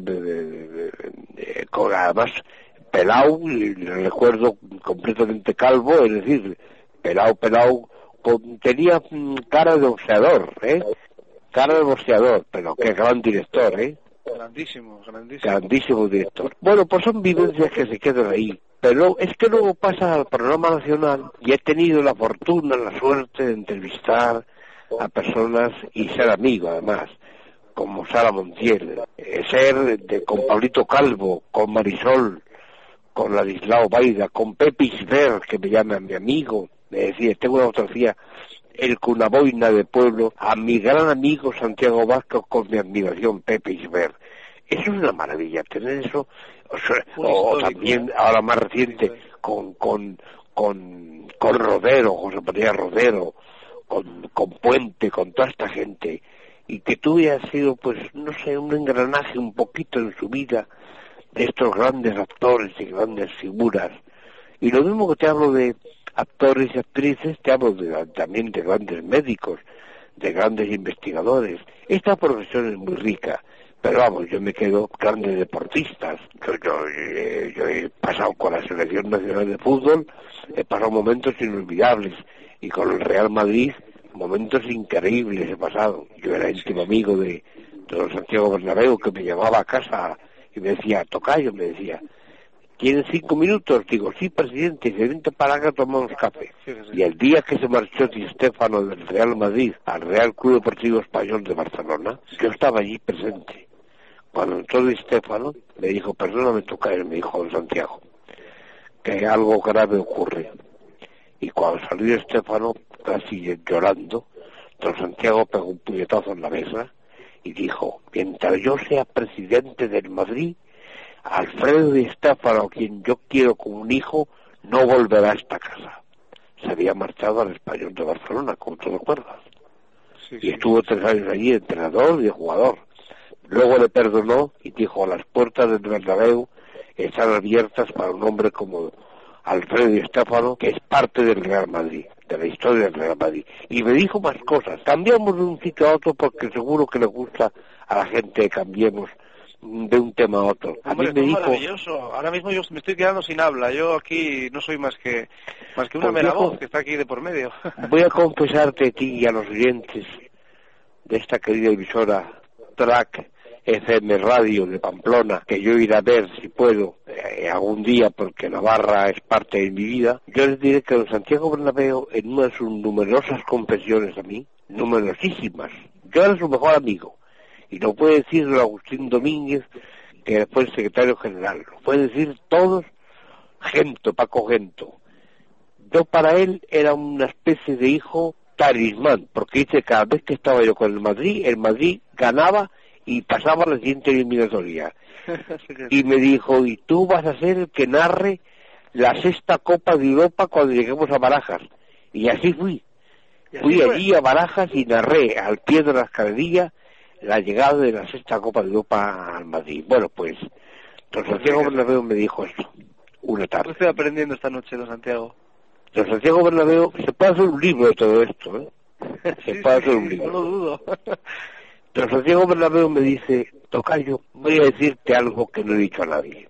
con además pelao, y le recuerdo completamente calvo, es decir, pelao, pelao, con, tenía cara de boxeador, ¿eh? Cara de boxeador, pero qué gran director, ¿eh? Grandísimo, grandísimo. Grandísimo director. Bueno, pues son vivencias que se quedan ahí. Pero es que luego pasa al programa nacional y he tenido la fortuna, la suerte de entrevistar a personas y ser amigo, además, como Sara Montiel, eh, ser de, con Pablito Calvo, con Marisol, con Ladislao Baida, con Pepe Isbert, que me llama mi amigo, me decía, tengo una fotografía, el Cunaboina de Pueblo, a mi gran amigo Santiago Vázquez, con mi admiración, Pepe Isbert. Eso es una maravilla, tener eso, o, sea, o, o también, ahora más reciente, con, con, con, con Rodero, José María Rodero, con, con Puente, con toda esta gente, y que tú hayas sido, pues, no sé, un engranaje un poquito en su vida, de estos grandes actores y grandes figuras. Y lo mismo que te hablo de actores y actrices, te hablo de, también de grandes médicos, de grandes investigadores. Esta profesión es muy rica, pero vamos, yo me quedo grandes deportistas. Yo, yo, eh, yo he pasado con la Selección Nacional de Fútbol, he pasado momentos inolvidables, y con el Real Madrid, momentos increíbles he pasado. Yo era íntimo amigo de, de don Santiago Bernabéu, que me llamaba a casa y me decía, tocayo, me decía, ¿tienes cinco minutos? Digo, sí, presidente, y se vente para acá, tomamos café. Sí, sí. Y el día que se marchó Di Stéfano del Real Madrid al Real Club Deportivo Español de Barcelona, yo estaba allí presente. Cuando entró Di Stéfano, me dijo, perdóname, tocayo, me dijo don Santiago, que algo grave ocurre. Y cuando salió Di Stéfano, casi llorando, don Santiago pegó un puñetazo en la mesa y dijo, mientras yo sea presidente del Madrid, Alfredo Di Stéfano, quien yo quiero como un hijo, no volverá a esta casa. Se había marchado al Español de Barcelona, como tú recuerdas. Sí, sí. Y estuvo tres años allí, entrenador y jugador. Luego le perdonó y dijo, las puertas del Bernabéu están abiertas para un hombre como Alfredo Di Stéfano, que es parte del Real Madrid, de la historia del Real Madrid. Y me dijo más cosas. Cambiamos de un sitio a otro porque seguro que le gusta a la gente que cambiemos de un tema a otro. A Hombre, mí me es dijo... maravilloso. Ahora mismo yo me estoy quedando sin habla. Yo aquí no soy más que más que una Pues mera viejo, voz que está aquí de por medio. Voy a confesarte a ti y a los oyentes de esta querida emisora Track F M Radio de Pamplona, que yo iré a ver si puedo eh, algún día, porque Navarra es parte de mi vida. Yo les diré que don Santiago Bernabéu, en una de sus numerosas confesiones a mí, numerosísimas, yo era su mejor amigo, y lo puede decir don Agustín Domínguez, que fue el secretario general, lo puede decir todos, Gento, Paco Gento. Yo para él era una especie de hijo talismán, porque dice que cada vez que estaba yo con el Madrid, el Madrid ganaba y pasaba a la siguiente eliminatoria. Y me dijo, y tú vas a ser el que narre la sexta Copa de Europa cuando lleguemos a Barajas. Y así fui. ¿Y así fui fue? allí a Barajas y narré al pie de la escalerilla la llegada de la sexta Copa de Europa al Madrid. Bueno, pues, don Santiago Bernabéu me dijo esto, una ¿Qué tarde. estoy aprendiendo esta noche, don Santiago? Don Santiago Bernabéu, se puede hacer un libro de todo esto, ¿eh? Se Sí, puede sí, hacer un sí, libro. no lo dudo. Don Santiago Bernabéu me dice, tocayo, voy a decirte algo que no he dicho a nadie.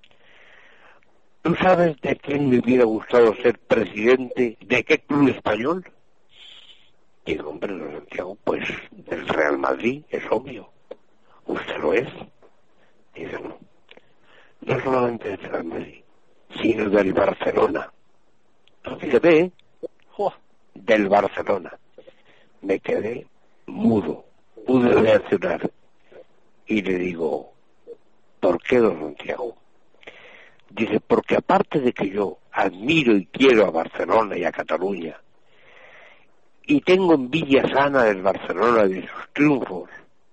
¿Tú sabes de quién me hubiera gustado ser presidente? ¿De qué club español? Digo, hombre, don Santiago, pues del Real Madrid, es obvio. ¿Usted lo es? Dice, no. No solamente del Real Madrid, sino del Barcelona. Fíjate, ¿eh? Jua. Del Barcelona. Me quedé mudo, pude reaccionar. Y le digo, ¿por qué, don Santiago? Dice, porque aparte de que yo admiro y quiero a Barcelona y a Cataluña, y tengo envidia sana del Barcelona y de sus triunfos,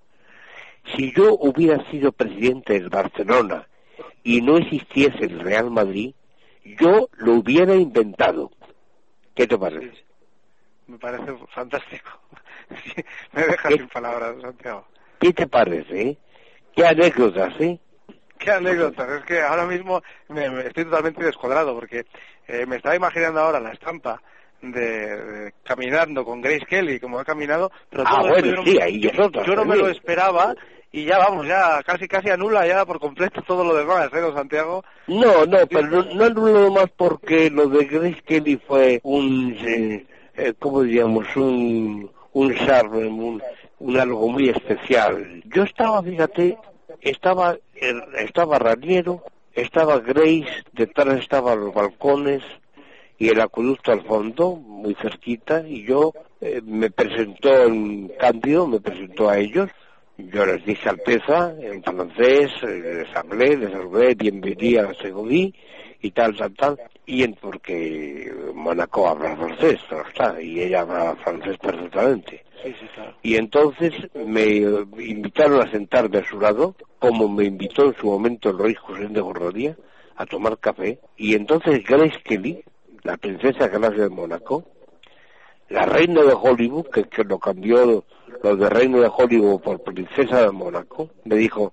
si yo hubiera sido presidente del Barcelona y no existiese el Real Madrid, yo lo hubiera inventado. ¿Qué te parece? Sí, me parece fantástico. Sí, me deja ¿Qué? sin palabras, don Santiago. ¿Qué te parece? Eh? ¿Qué anécdotas, eh? Qué anécdotas, es que ahora mismo me, me estoy totalmente descuadrado porque eh, me estaba imaginando ahora la estampa de, de caminando con Grace Kelly como ha caminado, pero Ah, todo bueno, esto yo no, sí, ahí yo, nosotros yo no me lo también. esperaba y ya vamos, ya casi casi anula ya por completo todo lo demás, ¿eh, don Santiago? No, no, pero no, no es lo más porque lo de Grace Kelly fue un, eh, eh, ¿cómo diríamos? Un, un charme, un, un algo muy especial. Yo estaba, fíjate, estaba, eh, estaba Raniero, estaba Grace, detrás estaban los balcones y el acueducto al fondo, muy cerquita, y yo eh, me presentó en Cándido, me presentó a ellos. Yo les dije Alteza, en francés, les hablé, les hablé, bienvenida a Segoví, y tal, tal, tal, y en, porque Mónaco habla francés, no está, y ella habla francés perfectamente. Sí, sí, claro. Y entonces me invitaron a sentarme a su lado, como me invitó en su momento el rey José de Gorrodía, a tomar café, y entonces Grace Kelly, la princesa Gracia de Mónaco, la reina de Hollywood, que, que lo cambió lo de reina de Hollywood por princesa de Mónaco, me dijo,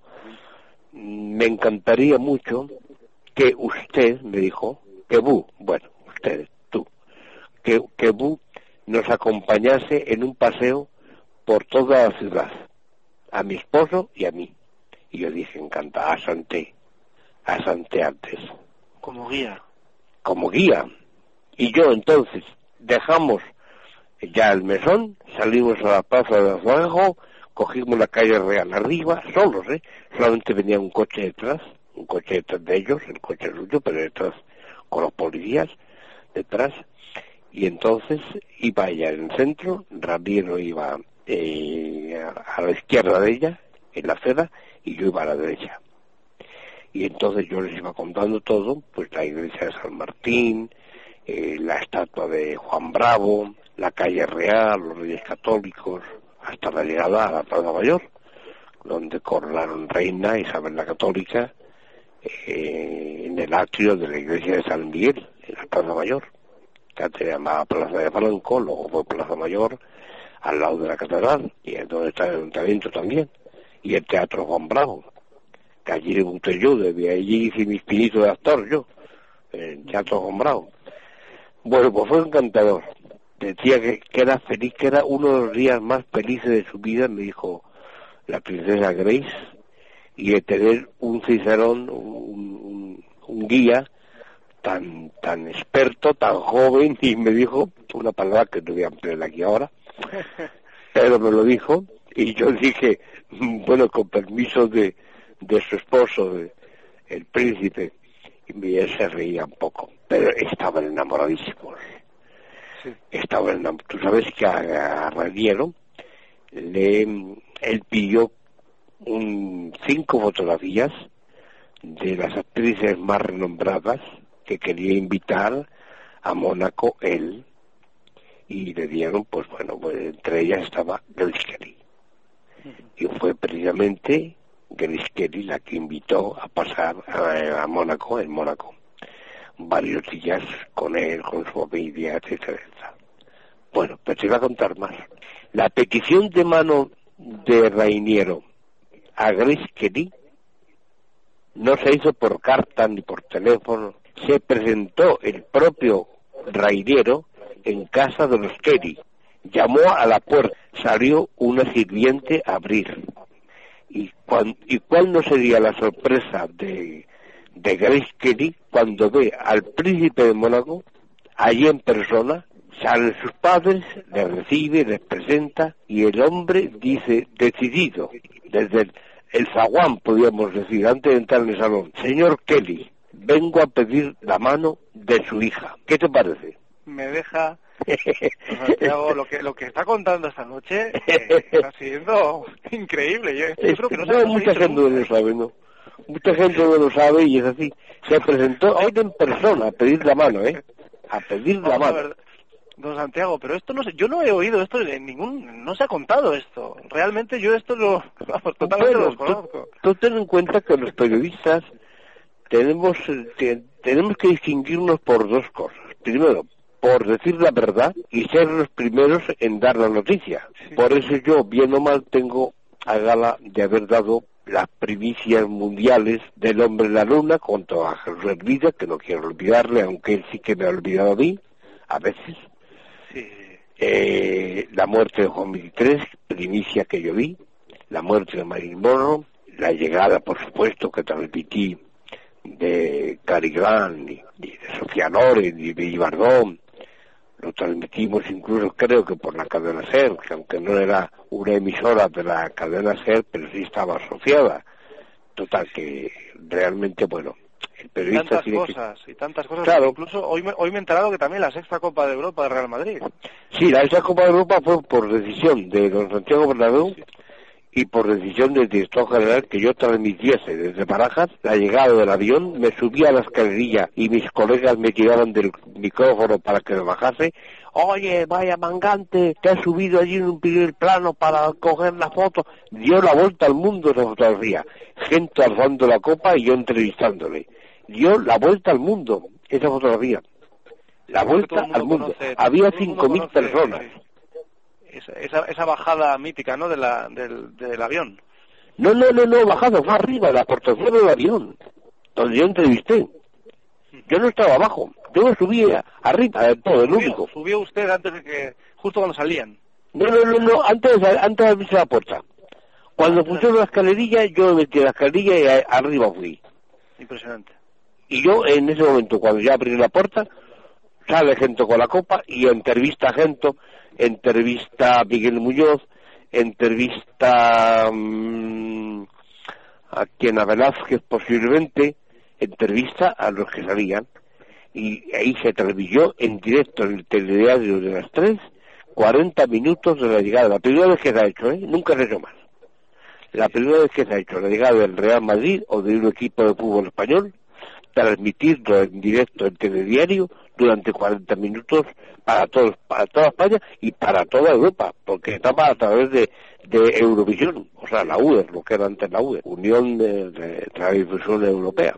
me encantaría mucho que usted, me dijo, que Bu, bueno, usted, tú, que, que Bu nos acompañase en un paseo por toda la ciudad, a mi esposo y a mí. Y yo dije, encanta, a Santé, a Santé antes. Como guía. Como guía. Y yo entonces dejamos ya el mesón, salimos a la plaza de Azuajo, cogimos la calle Real arriba, solos, ¿eh? Solamente venía un coche detrás, un coche detrás de ellos, el coche suyo, pero detrás con los policías detrás, y entonces iba ella en el centro, Ramiro iba eh, a la izquierda de ella, en la acera, y yo iba a la derecha. Y entonces yo les iba contando todo, pues la iglesia de San Martín, eh, la estatua de Juan Bravo, la calle Real, los Reyes Católicos, hasta la llegada a la Plaza Mayor, donde coronaron reina Isabel la Católica eh, en el atrio de la iglesia de San Miguel, en la Plaza Mayor, que antes se llamaba Plaza de Franco, luego fue Plaza Mayor, al lado de la catedral, y es donde está el ayuntamiento también, y el Teatro Juan Bravo, que allí debuté yo, desde allí hice mis pinitos de actor yo, en Teatro Gombrao. Bueno, pues fue encantador. Decía que, que era feliz, que era uno de los días más felices de su vida, me dijo la princesa Grace, y de tener un cicerón, un, un, un guía tan tan experto, tan joven, y me dijo una palabra que no voy a emplear aquí ahora, pero me lo dijo, y yo dije, bueno, con permiso de, de su esposo, de, el príncipe, y él se reía un poco, pero estaban enamoradísimos. Sí. Estaban enamorados. Tú sabes que a, a Raniero le, él pidió un, cinco fotografías de las actrices más renombradas que quería invitar a Mónaco él, y le dieron, pues bueno, pues entre ellas estaba Grace Kelly. Y fue precisamente Grace Kelly la que invitó a pasar a, a Mónaco, en Mónaco, varios días con él, con su familia, etcétera, etcétera. Bueno, pues te iba a contar más. La petición de mano de Raniero a Grace Kelly no se hizo por carta ni por teléfono, se presentó el propio Raniero en casa de los Kelly, llamó a la puerta, salió una sirviente a abrir. ¿Y, cuan, y cuál no sería la sorpresa de, de Grace Kelly cuando ve al príncipe de Mónaco allí en persona? Salen sus padres, le recibe, les presenta, y el hombre dice, decidido, desde el, el zaguán, podríamos decir, antes de entrar en el salón: señor Kelly, vengo a pedir la mano de su hija. ¿Qué te parece? Me deja, Santiago, lo que lo que está contando esta noche eh, está siendo increíble. Yo, yo creo que no, no mucha gente no lo sabe, ¿no? Mucha gente no lo sabe, y es así. Se presentó a ir en persona a pedir la mano, ¿eh? A pedir la mano. Ver, don Santiago, pero esto no sé, yo no he oído esto en ningún, no se ha contado esto. Realmente yo esto lo, vamos, totalmente bueno, lo desconozco. Tú, tú ten en cuenta que los periodistas tenemos te, tenemos que distinguirnos por dos cosas. Primero, por decir la verdad y ser los primeros en dar la noticia. Sí. Por eso yo, bien o mal, tengo a gala de haber dado las primicias mundiales del hombre en la luna, junto a Jesús Hermida, que no quiero olvidarle, aunque él sí que me ha olvidado a mí, a veces. Sí. Eh, la muerte de Juan veintitrés, primicia que yo vi, la muerte de Marilyn Monroe, la llegada, por supuesto, que transmití de Cary Grant, y, y de Sofía Loren, y de Ibardón. Lo transmitimos incluso, creo que por la cadena SER, que aunque no era una emisora de la cadena SER, pero sí estaba asociada. Total, que realmente, bueno, el periodista tantas cosas, que... y tantas cosas, claro. Incluso hoy me, hoy me he enterado que también la sexta Copa de Europa de Real Madrid. Sí, la sexta Copa de Europa fue por decisión de don Santiago Bernabéu, sí, y por decisión del director general que yo transmitiese desde Barajas la llegada del avión. Me subí a la escalerilla y mis colegas me tiraban del micrófono para que me bajase. Oye, vaya mangante, te has subido allí en un primer plano para coger la foto. Dio la vuelta al mundo esa fotografía. Gente alzando la copa y yo entrevistándole. Dio la vuelta al mundo esa fotografía. La vuelta al mundo. Conoce, había cinco mil personas. Esa, esa, esa bajada mítica, ¿no?, de la, del, del avión. No, no, no, no, bajada, fue arriba, la portación del avión, donde yo entrevisté. Yo no estaba abajo, yo me subí arriba, de todo, el subió, único. ¿Subió usted antes de que, justo cuando salían? No, no, no, no, antes de, antes de abrirse la puerta. Cuando pusieron la escalerilla, yo me metí en la escalerilla y a, arriba fui. Impresionante. Y yo, en ese momento, cuando ya abrí la puerta, sale gente con la copa y entrevista a gente, entrevista a Miguel Muñoz, entrevista um, a quien, a Velázquez posiblemente, entrevista a los que salían, y ahí se transmitió en directo en el telediario de las tres, cuarenta minutos de la llegada, la primera vez que se ha hecho, ¿eh? Nunca se ha hecho más. La primera vez que se ha hecho la llegada del Real Madrid o de un equipo de fútbol español, transmitirlo en directo en telediario durante cuarenta minutos para todos, para toda España y para toda Europa, porque estaba a través de, de Eurovisión, o sea, la U E R, lo que era antes la U E R, Unión de, de Radiodifusión Europea.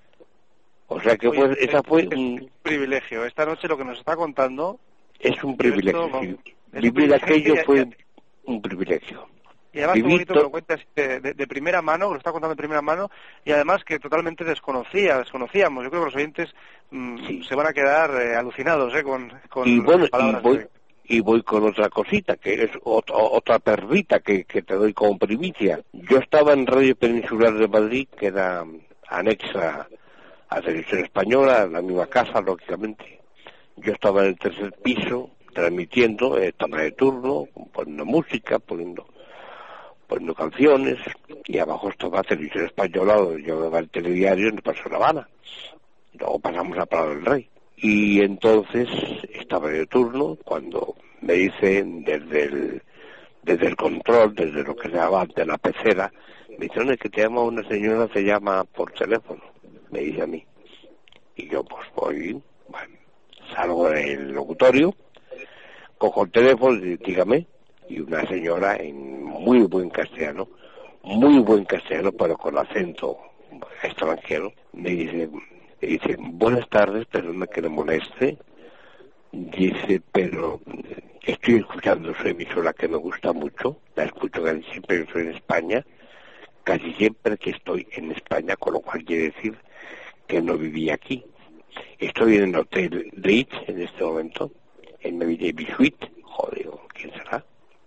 O sea que Oye, pues esa fue es un, un privilegio. Esta noche lo que nos está contando es un privilegio. Esto, sí. es Vivir un privilegio aquello ya, fue ya, un privilegio. Y además, qué bonito que lo cuentas de, de, de primera mano, que lo está contando de primera mano, y además que totalmente desconocía, desconocíamos. Yo creo que los oyentes mmm, sí. se van a quedar eh, alucinados eh, con, con y bueno, las palabras. Y voy, de... y voy con otra cosita, que es otra, otra perlita que, que te doy como primicia. Yo estaba en Radio Peninsular de Madrid, que era anexa a Televisión Española, la misma casa, lógicamente. Yo estaba en el tercer piso, transmitiendo, estaba de turno, poniendo música, poniendo, poniendo canciones, y abajo estaba Televisión Española, donde yo daba el telediario en el Paso de La Habana. Luego pasamos a Prado del Rey. Y entonces estaba de turno cuando me dicen desde el, desde el control, desde lo que se llama antes la pecera, me dicen que te llama una señora, se llama por teléfono, me dice a mí. Y yo pues voy, bueno, salgo del locutorio, cojo el teléfono y dígame, y una señora en muy buen castellano, muy buen castellano, pero con acento extranjero, me dice, me dice, buenas tardes, perdona que le moleste, dice, pero estoy escuchando su emisora que me gusta mucho, la escucho casi siempre que estoy en España, casi siempre que estoy en España, con lo cual quiere decir que no vivía aquí. Estoy en el Hotel Ritz en este momento, en mi Suite, joder, ¿quién será?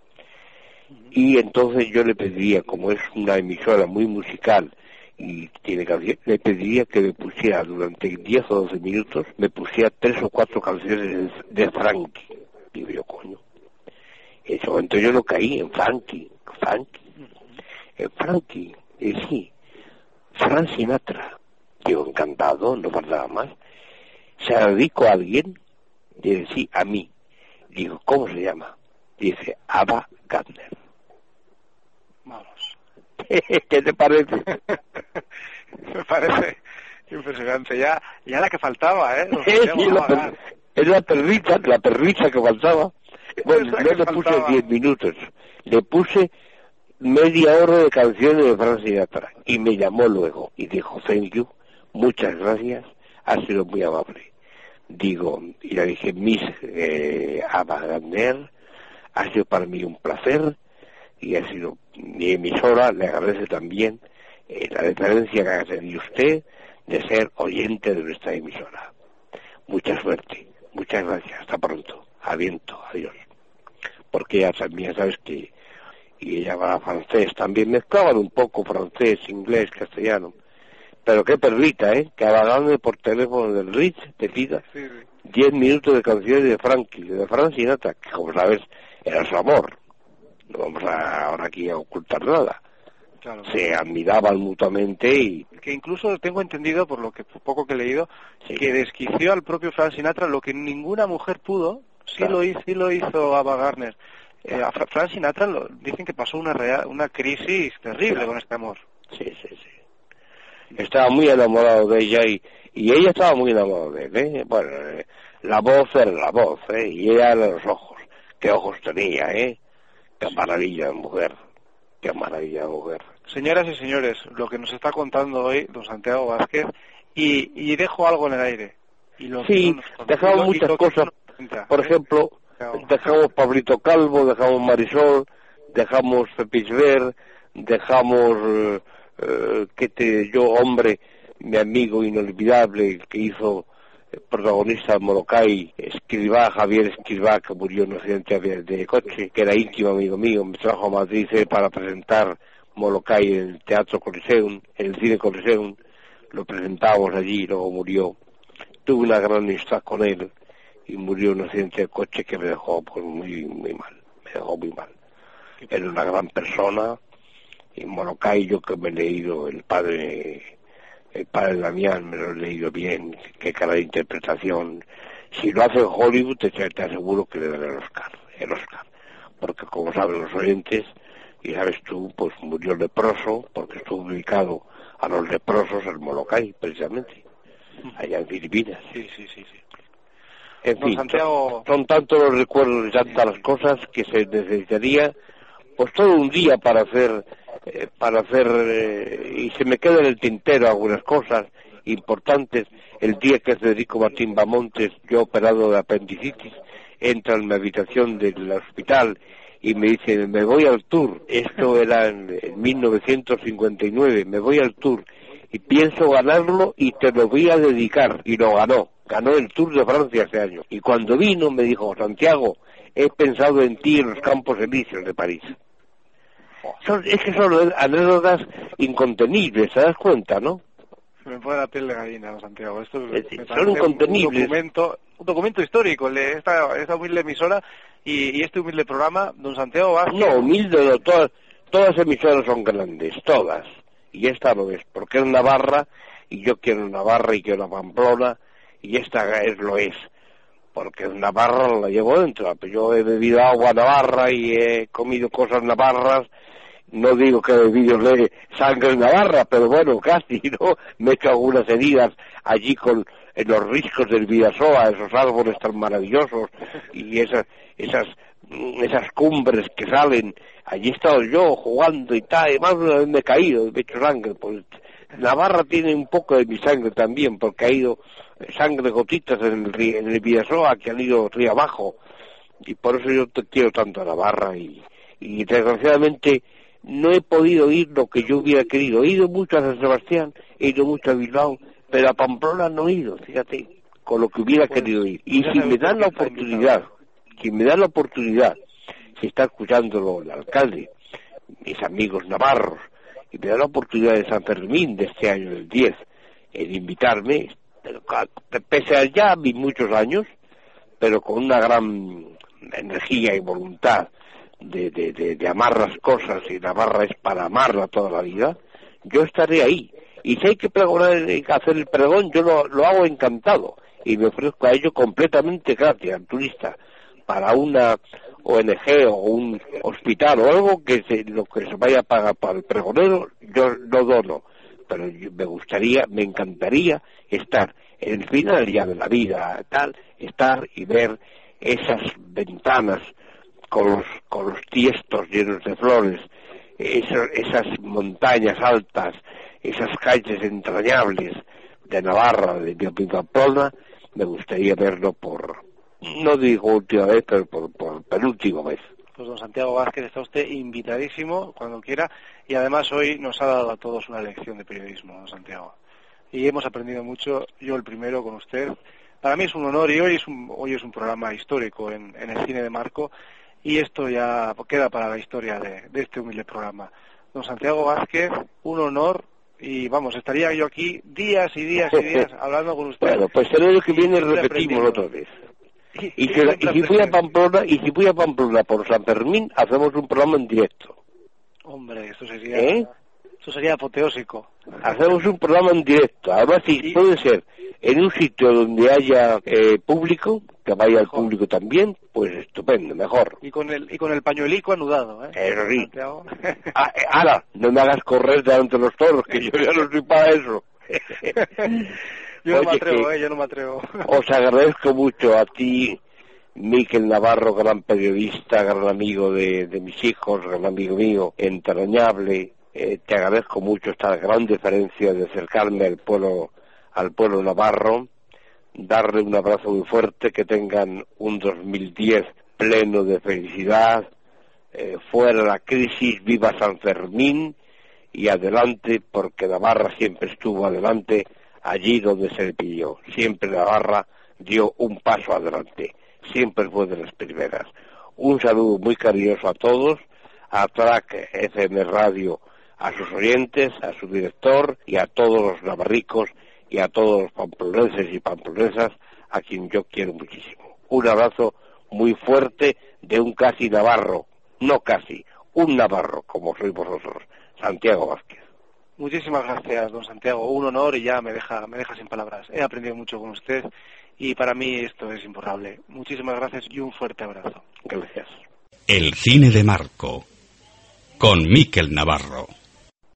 Y entonces yo le pediría, como es una emisora muy musical y tiene canciones, le pediría que me pusiera durante diez o doce minutos, me pusiera tres o cuatro canciones de, de Frankie. Digo yo, coño. En ese momento yo no caí en Frankie, Frankie, en Frankie, y sí, Frank Sinatra. Digo, encantado, no faltaba más. ¿Se la dedico a alguien? Dice, sí, a mí. Digo, ¿cómo se llama? Dice, Ava Gardner. Vamos. ¿Qué te parece? Me parece impresionante. Ya, ya la que faltaba, ¿eh? Sí, la per, es la perrita, la perrita que faltaba. Bueno, no le puse diez minutos. Le puse media hora de canciones de Frank Sinatra. Y me llamó luego y dijo, thank you, muchas gracias, ha sido muy amable. Digo, y le dije, Miss eh, Ava Gardner, ha sido para mí un placer, y ha sido mi emisora, le agradece también eh, la deferencia que ha tenido usted de ser oyente de nuestra emisora. Mucha suerte, muchas gracias, hasta pronto, aviento, adiós. Porque ella también, sabes que, y ella va francés, también mezclaban un poco francés, inglés, castellano. Pero qué perlita, ¿eh? Que hablándome por teléfono del Ritz te pida sí, sí. diez minutos de canciones de Frankie, de Frank Sinatra, que como sabes, era su amor. No vamos a, ahora aquí a ocultar nada. Claro, se claro. admiraban mutuamente y... Que incluso tengo entendido, por lo que poco que he leído, sí. que desquició al propio Frank Sinatra lo que ninguna mujer pudo, sí, claro. lo, hizo, sí lo hizo Ava Gardner. Eh, a Frank Sinatra lo, dicen que pasó una, real, una crisis terrible claro. con este amor. Sí, sí, sí. Estaba muy enamorado de ella y, y ella estaba muy enamorada de él, ¿eh? Bueno, eh, la voz era la voz, ¿eh? Y ella era los ojos. ¿Qué ojos tenía, eh? Qué maravilla de mujer. Qué maravilla de mujer. Señoras y señores, lo que nos está contando hoy don Santiago Vázquez, y, y dejo algo en el aire. Y lo sí, no dejamos muchas cosas. No Por ejemplo, claro. dejamos Pablito Calvo, dejamos Marisol, dejamos Fepisver, dejamos... Eh, Uh, que te, yo, hombre, mi amigo inolvidable, que hizo eh, protagonista de Molokai, Escribá, Javier Escribá, que murió en un accidente de, de coche, que era íntimo amigo mío, me trajo a Madrid eh, para presentar Molokai en el Teatro Coliseum, en el Cine Coliseum, lo presentábamos allí, luego murió. Tuve una gran amistad con él, y murió en un accidente de coche que me dejó pues, muy, muy mal, me dejó muy mal. Era una gran persona. En Molokai, yo que me he leído el padre el padre Damián, me lo he leído bien, qué cara de interpretación. Si lo hace en Hollywood, te, te aseguro que le dan el Oscar, el Oscar. Porque como saben los oyentes, y sabes tú, pues murió leproso, porque estuvo ubicado a los leprosos en Molokai, precisamente, allá en Filipinas. Sí, sí, sí, sí. En fin, Santiago... son, son tantos los recuerdos y tantas las cosas que se necesitaría, pues todo un día para hacer... Eh, para hacer eh, y se me queda en el tintero algunas cosas importantes. El día que Federico Martín Bamontes, yo operado de apendicitis, entra en mi habitación del hospital y me dice, me voy al Tour, esto era en, en mil novecientos cincuenta y nueve, me voy al Tour y pienso ganarlo y te lo voy a dedicar, y lo ganó, ganó el Tour de Francia ese año, y cuando vino me dijo, Santiago, he pensado en ti en los Campos Elíseos de París. Son, es que son anécdotas incontenibles, ¿te das cuenta, no? Me pone la piel de gallina, don Santiago. Esto es, es, me son incontenibles. Un documento, un documento histórico, el de esta, esta humilde emisora y, y este humilde programa, don Santiago Vázquez. No, humilde, no, todas, todas emisoras son grandes, todas. Y esta lo es, porque es Navarra, y yo quiero Navarra y quiero Pamplona, y esta es lo es. Porque Navarra la llevo dentro, yo he bebido agua navarra y he comido cosas navarras. No digo que he bebido sangre navarra, pero bueno, casi, ¿no? Me he hecho algunas heridas allí con en los riscos del Vidasoa, esos árboles tan maravillosos y esas esas esas cumbres que salen. Allí he estado yo jugando y tal, y más una vez me he caído, me he hecho sangre. Pues Navarra tiene un poco de mi sangre también, porque ha ido sangre, gotitas en el, en el Vidasoa que han ido río abajo, y por eso yo te quiero tanto a Navarra, y, y desgraciadamente no he podido ir lo que yo hubiera querido. He ido mucho a San Sebastián, he ido mucho a Bilbao, pero a Pamplona no he ido, fíjate, con lo que hubiera pues, querido ir. Y si me dan la oportunidad, si me dan la oportunidad, si está escuchándolo el alcalde, mis amigos navarros, y me dan la oportunidad de San Fermín de este año, del diez, en invitarme, pero, pese a ya mis muchos años, pero con una gran energía y voluntad, De, de, de, de amar las cosas, y Navarra es para amarla toda la vida, yo estaré ahí. Y si hay que pregonar, hacer el pregón, yo lo, lo hago encantado, y me ofrezco a ello completamente gratis al turista, para una O N G o un hospital o algo, que se, lo que se vaya a pagar para el pregonero, yo lo dono. Pero yo, me gustaría, me encantaría estar en el final ya de la vida, tal, estar y ver esas ventanas con los, con los tiestos llenos de flores, esas, esas montañas altas, esas calles entrañables de Navarra, de Pamplona. Me gustaría verlo por, no digo última vez, pero por, por penúltima vez. Pues don Santiago Vázquez, está usted invitadísimo cuando quiera, y además hoy nos ha dado a todos una lección de periodismo, don Santiago. Y hemos aprendido mucho, yo el primero con usted. Para mí es un honor, y hoy es un, hoy es un programa histórico en, en el cine de Marco. Y esto ya queda para la historia de, de este humilde programa. Don Santiago Vázquez, un honor, y vamos, estaría yo aquí días y días y días hablando con usted. Bueno, pues el año que viene repetimos otra vez. Y, y, y, y si fui a Pamplona, y si fui a Pamplona por San Fermín, hacemos un programa en directo. Hombre, esto sería, ¿Eh? Esto sería apoteósico. Hacemos un programa en directo, además si sí. Puede ser en un sitio donde haya eh, público, que vaya mejor. El público también, pues estupendo, mejor. Y con el y con el pañuelico anudado, ¿eh? Eso sí. Ah, eh, ahora, no me hagas correr delante de los toros, que yo ya no soy para eso. Yo Oye, no me atrevo, eh, yo no me atrevo. Os agradezco mucho a ti, Miquel Navarro, gran periodista, gran amigo de, de mis hijos, gran amigo mío, entrañable. Eh, te agradezco mucho esta gran diferencia de acercarme al pueblo, al pueblo navarro, darle un abrazo muy fuerte, que tengan un dos mil diez pleno de felicidad, eh, fuera la crisis, viva San Fermín y adelante, porque Navarra siempre estuvo adelante allí donde se le pidió. Siempre Navarra dio un paso adelante, siempre fue de las primeras. Un saludo muy cariñoso a todos, a Track F M Radio, a sus oyentes, a su director y a todos los navarricos y a todos los pamploneses y pamplonesas, a quien yo quiero muchísimo. Un abrazo muy fuerte de un casi navarro, no casi, un navarro, como sois vosotros, Santiago Vázquez. Muchísimas gracias, don Santiago, un honor, y ya me deja, me deja sin palabras. He aprendido mucho con usted y para mí esto es imborrable. Muchísimas gracias y un fuerte abrazo. Gracias. El cine de Marco, con Miquel Navarro.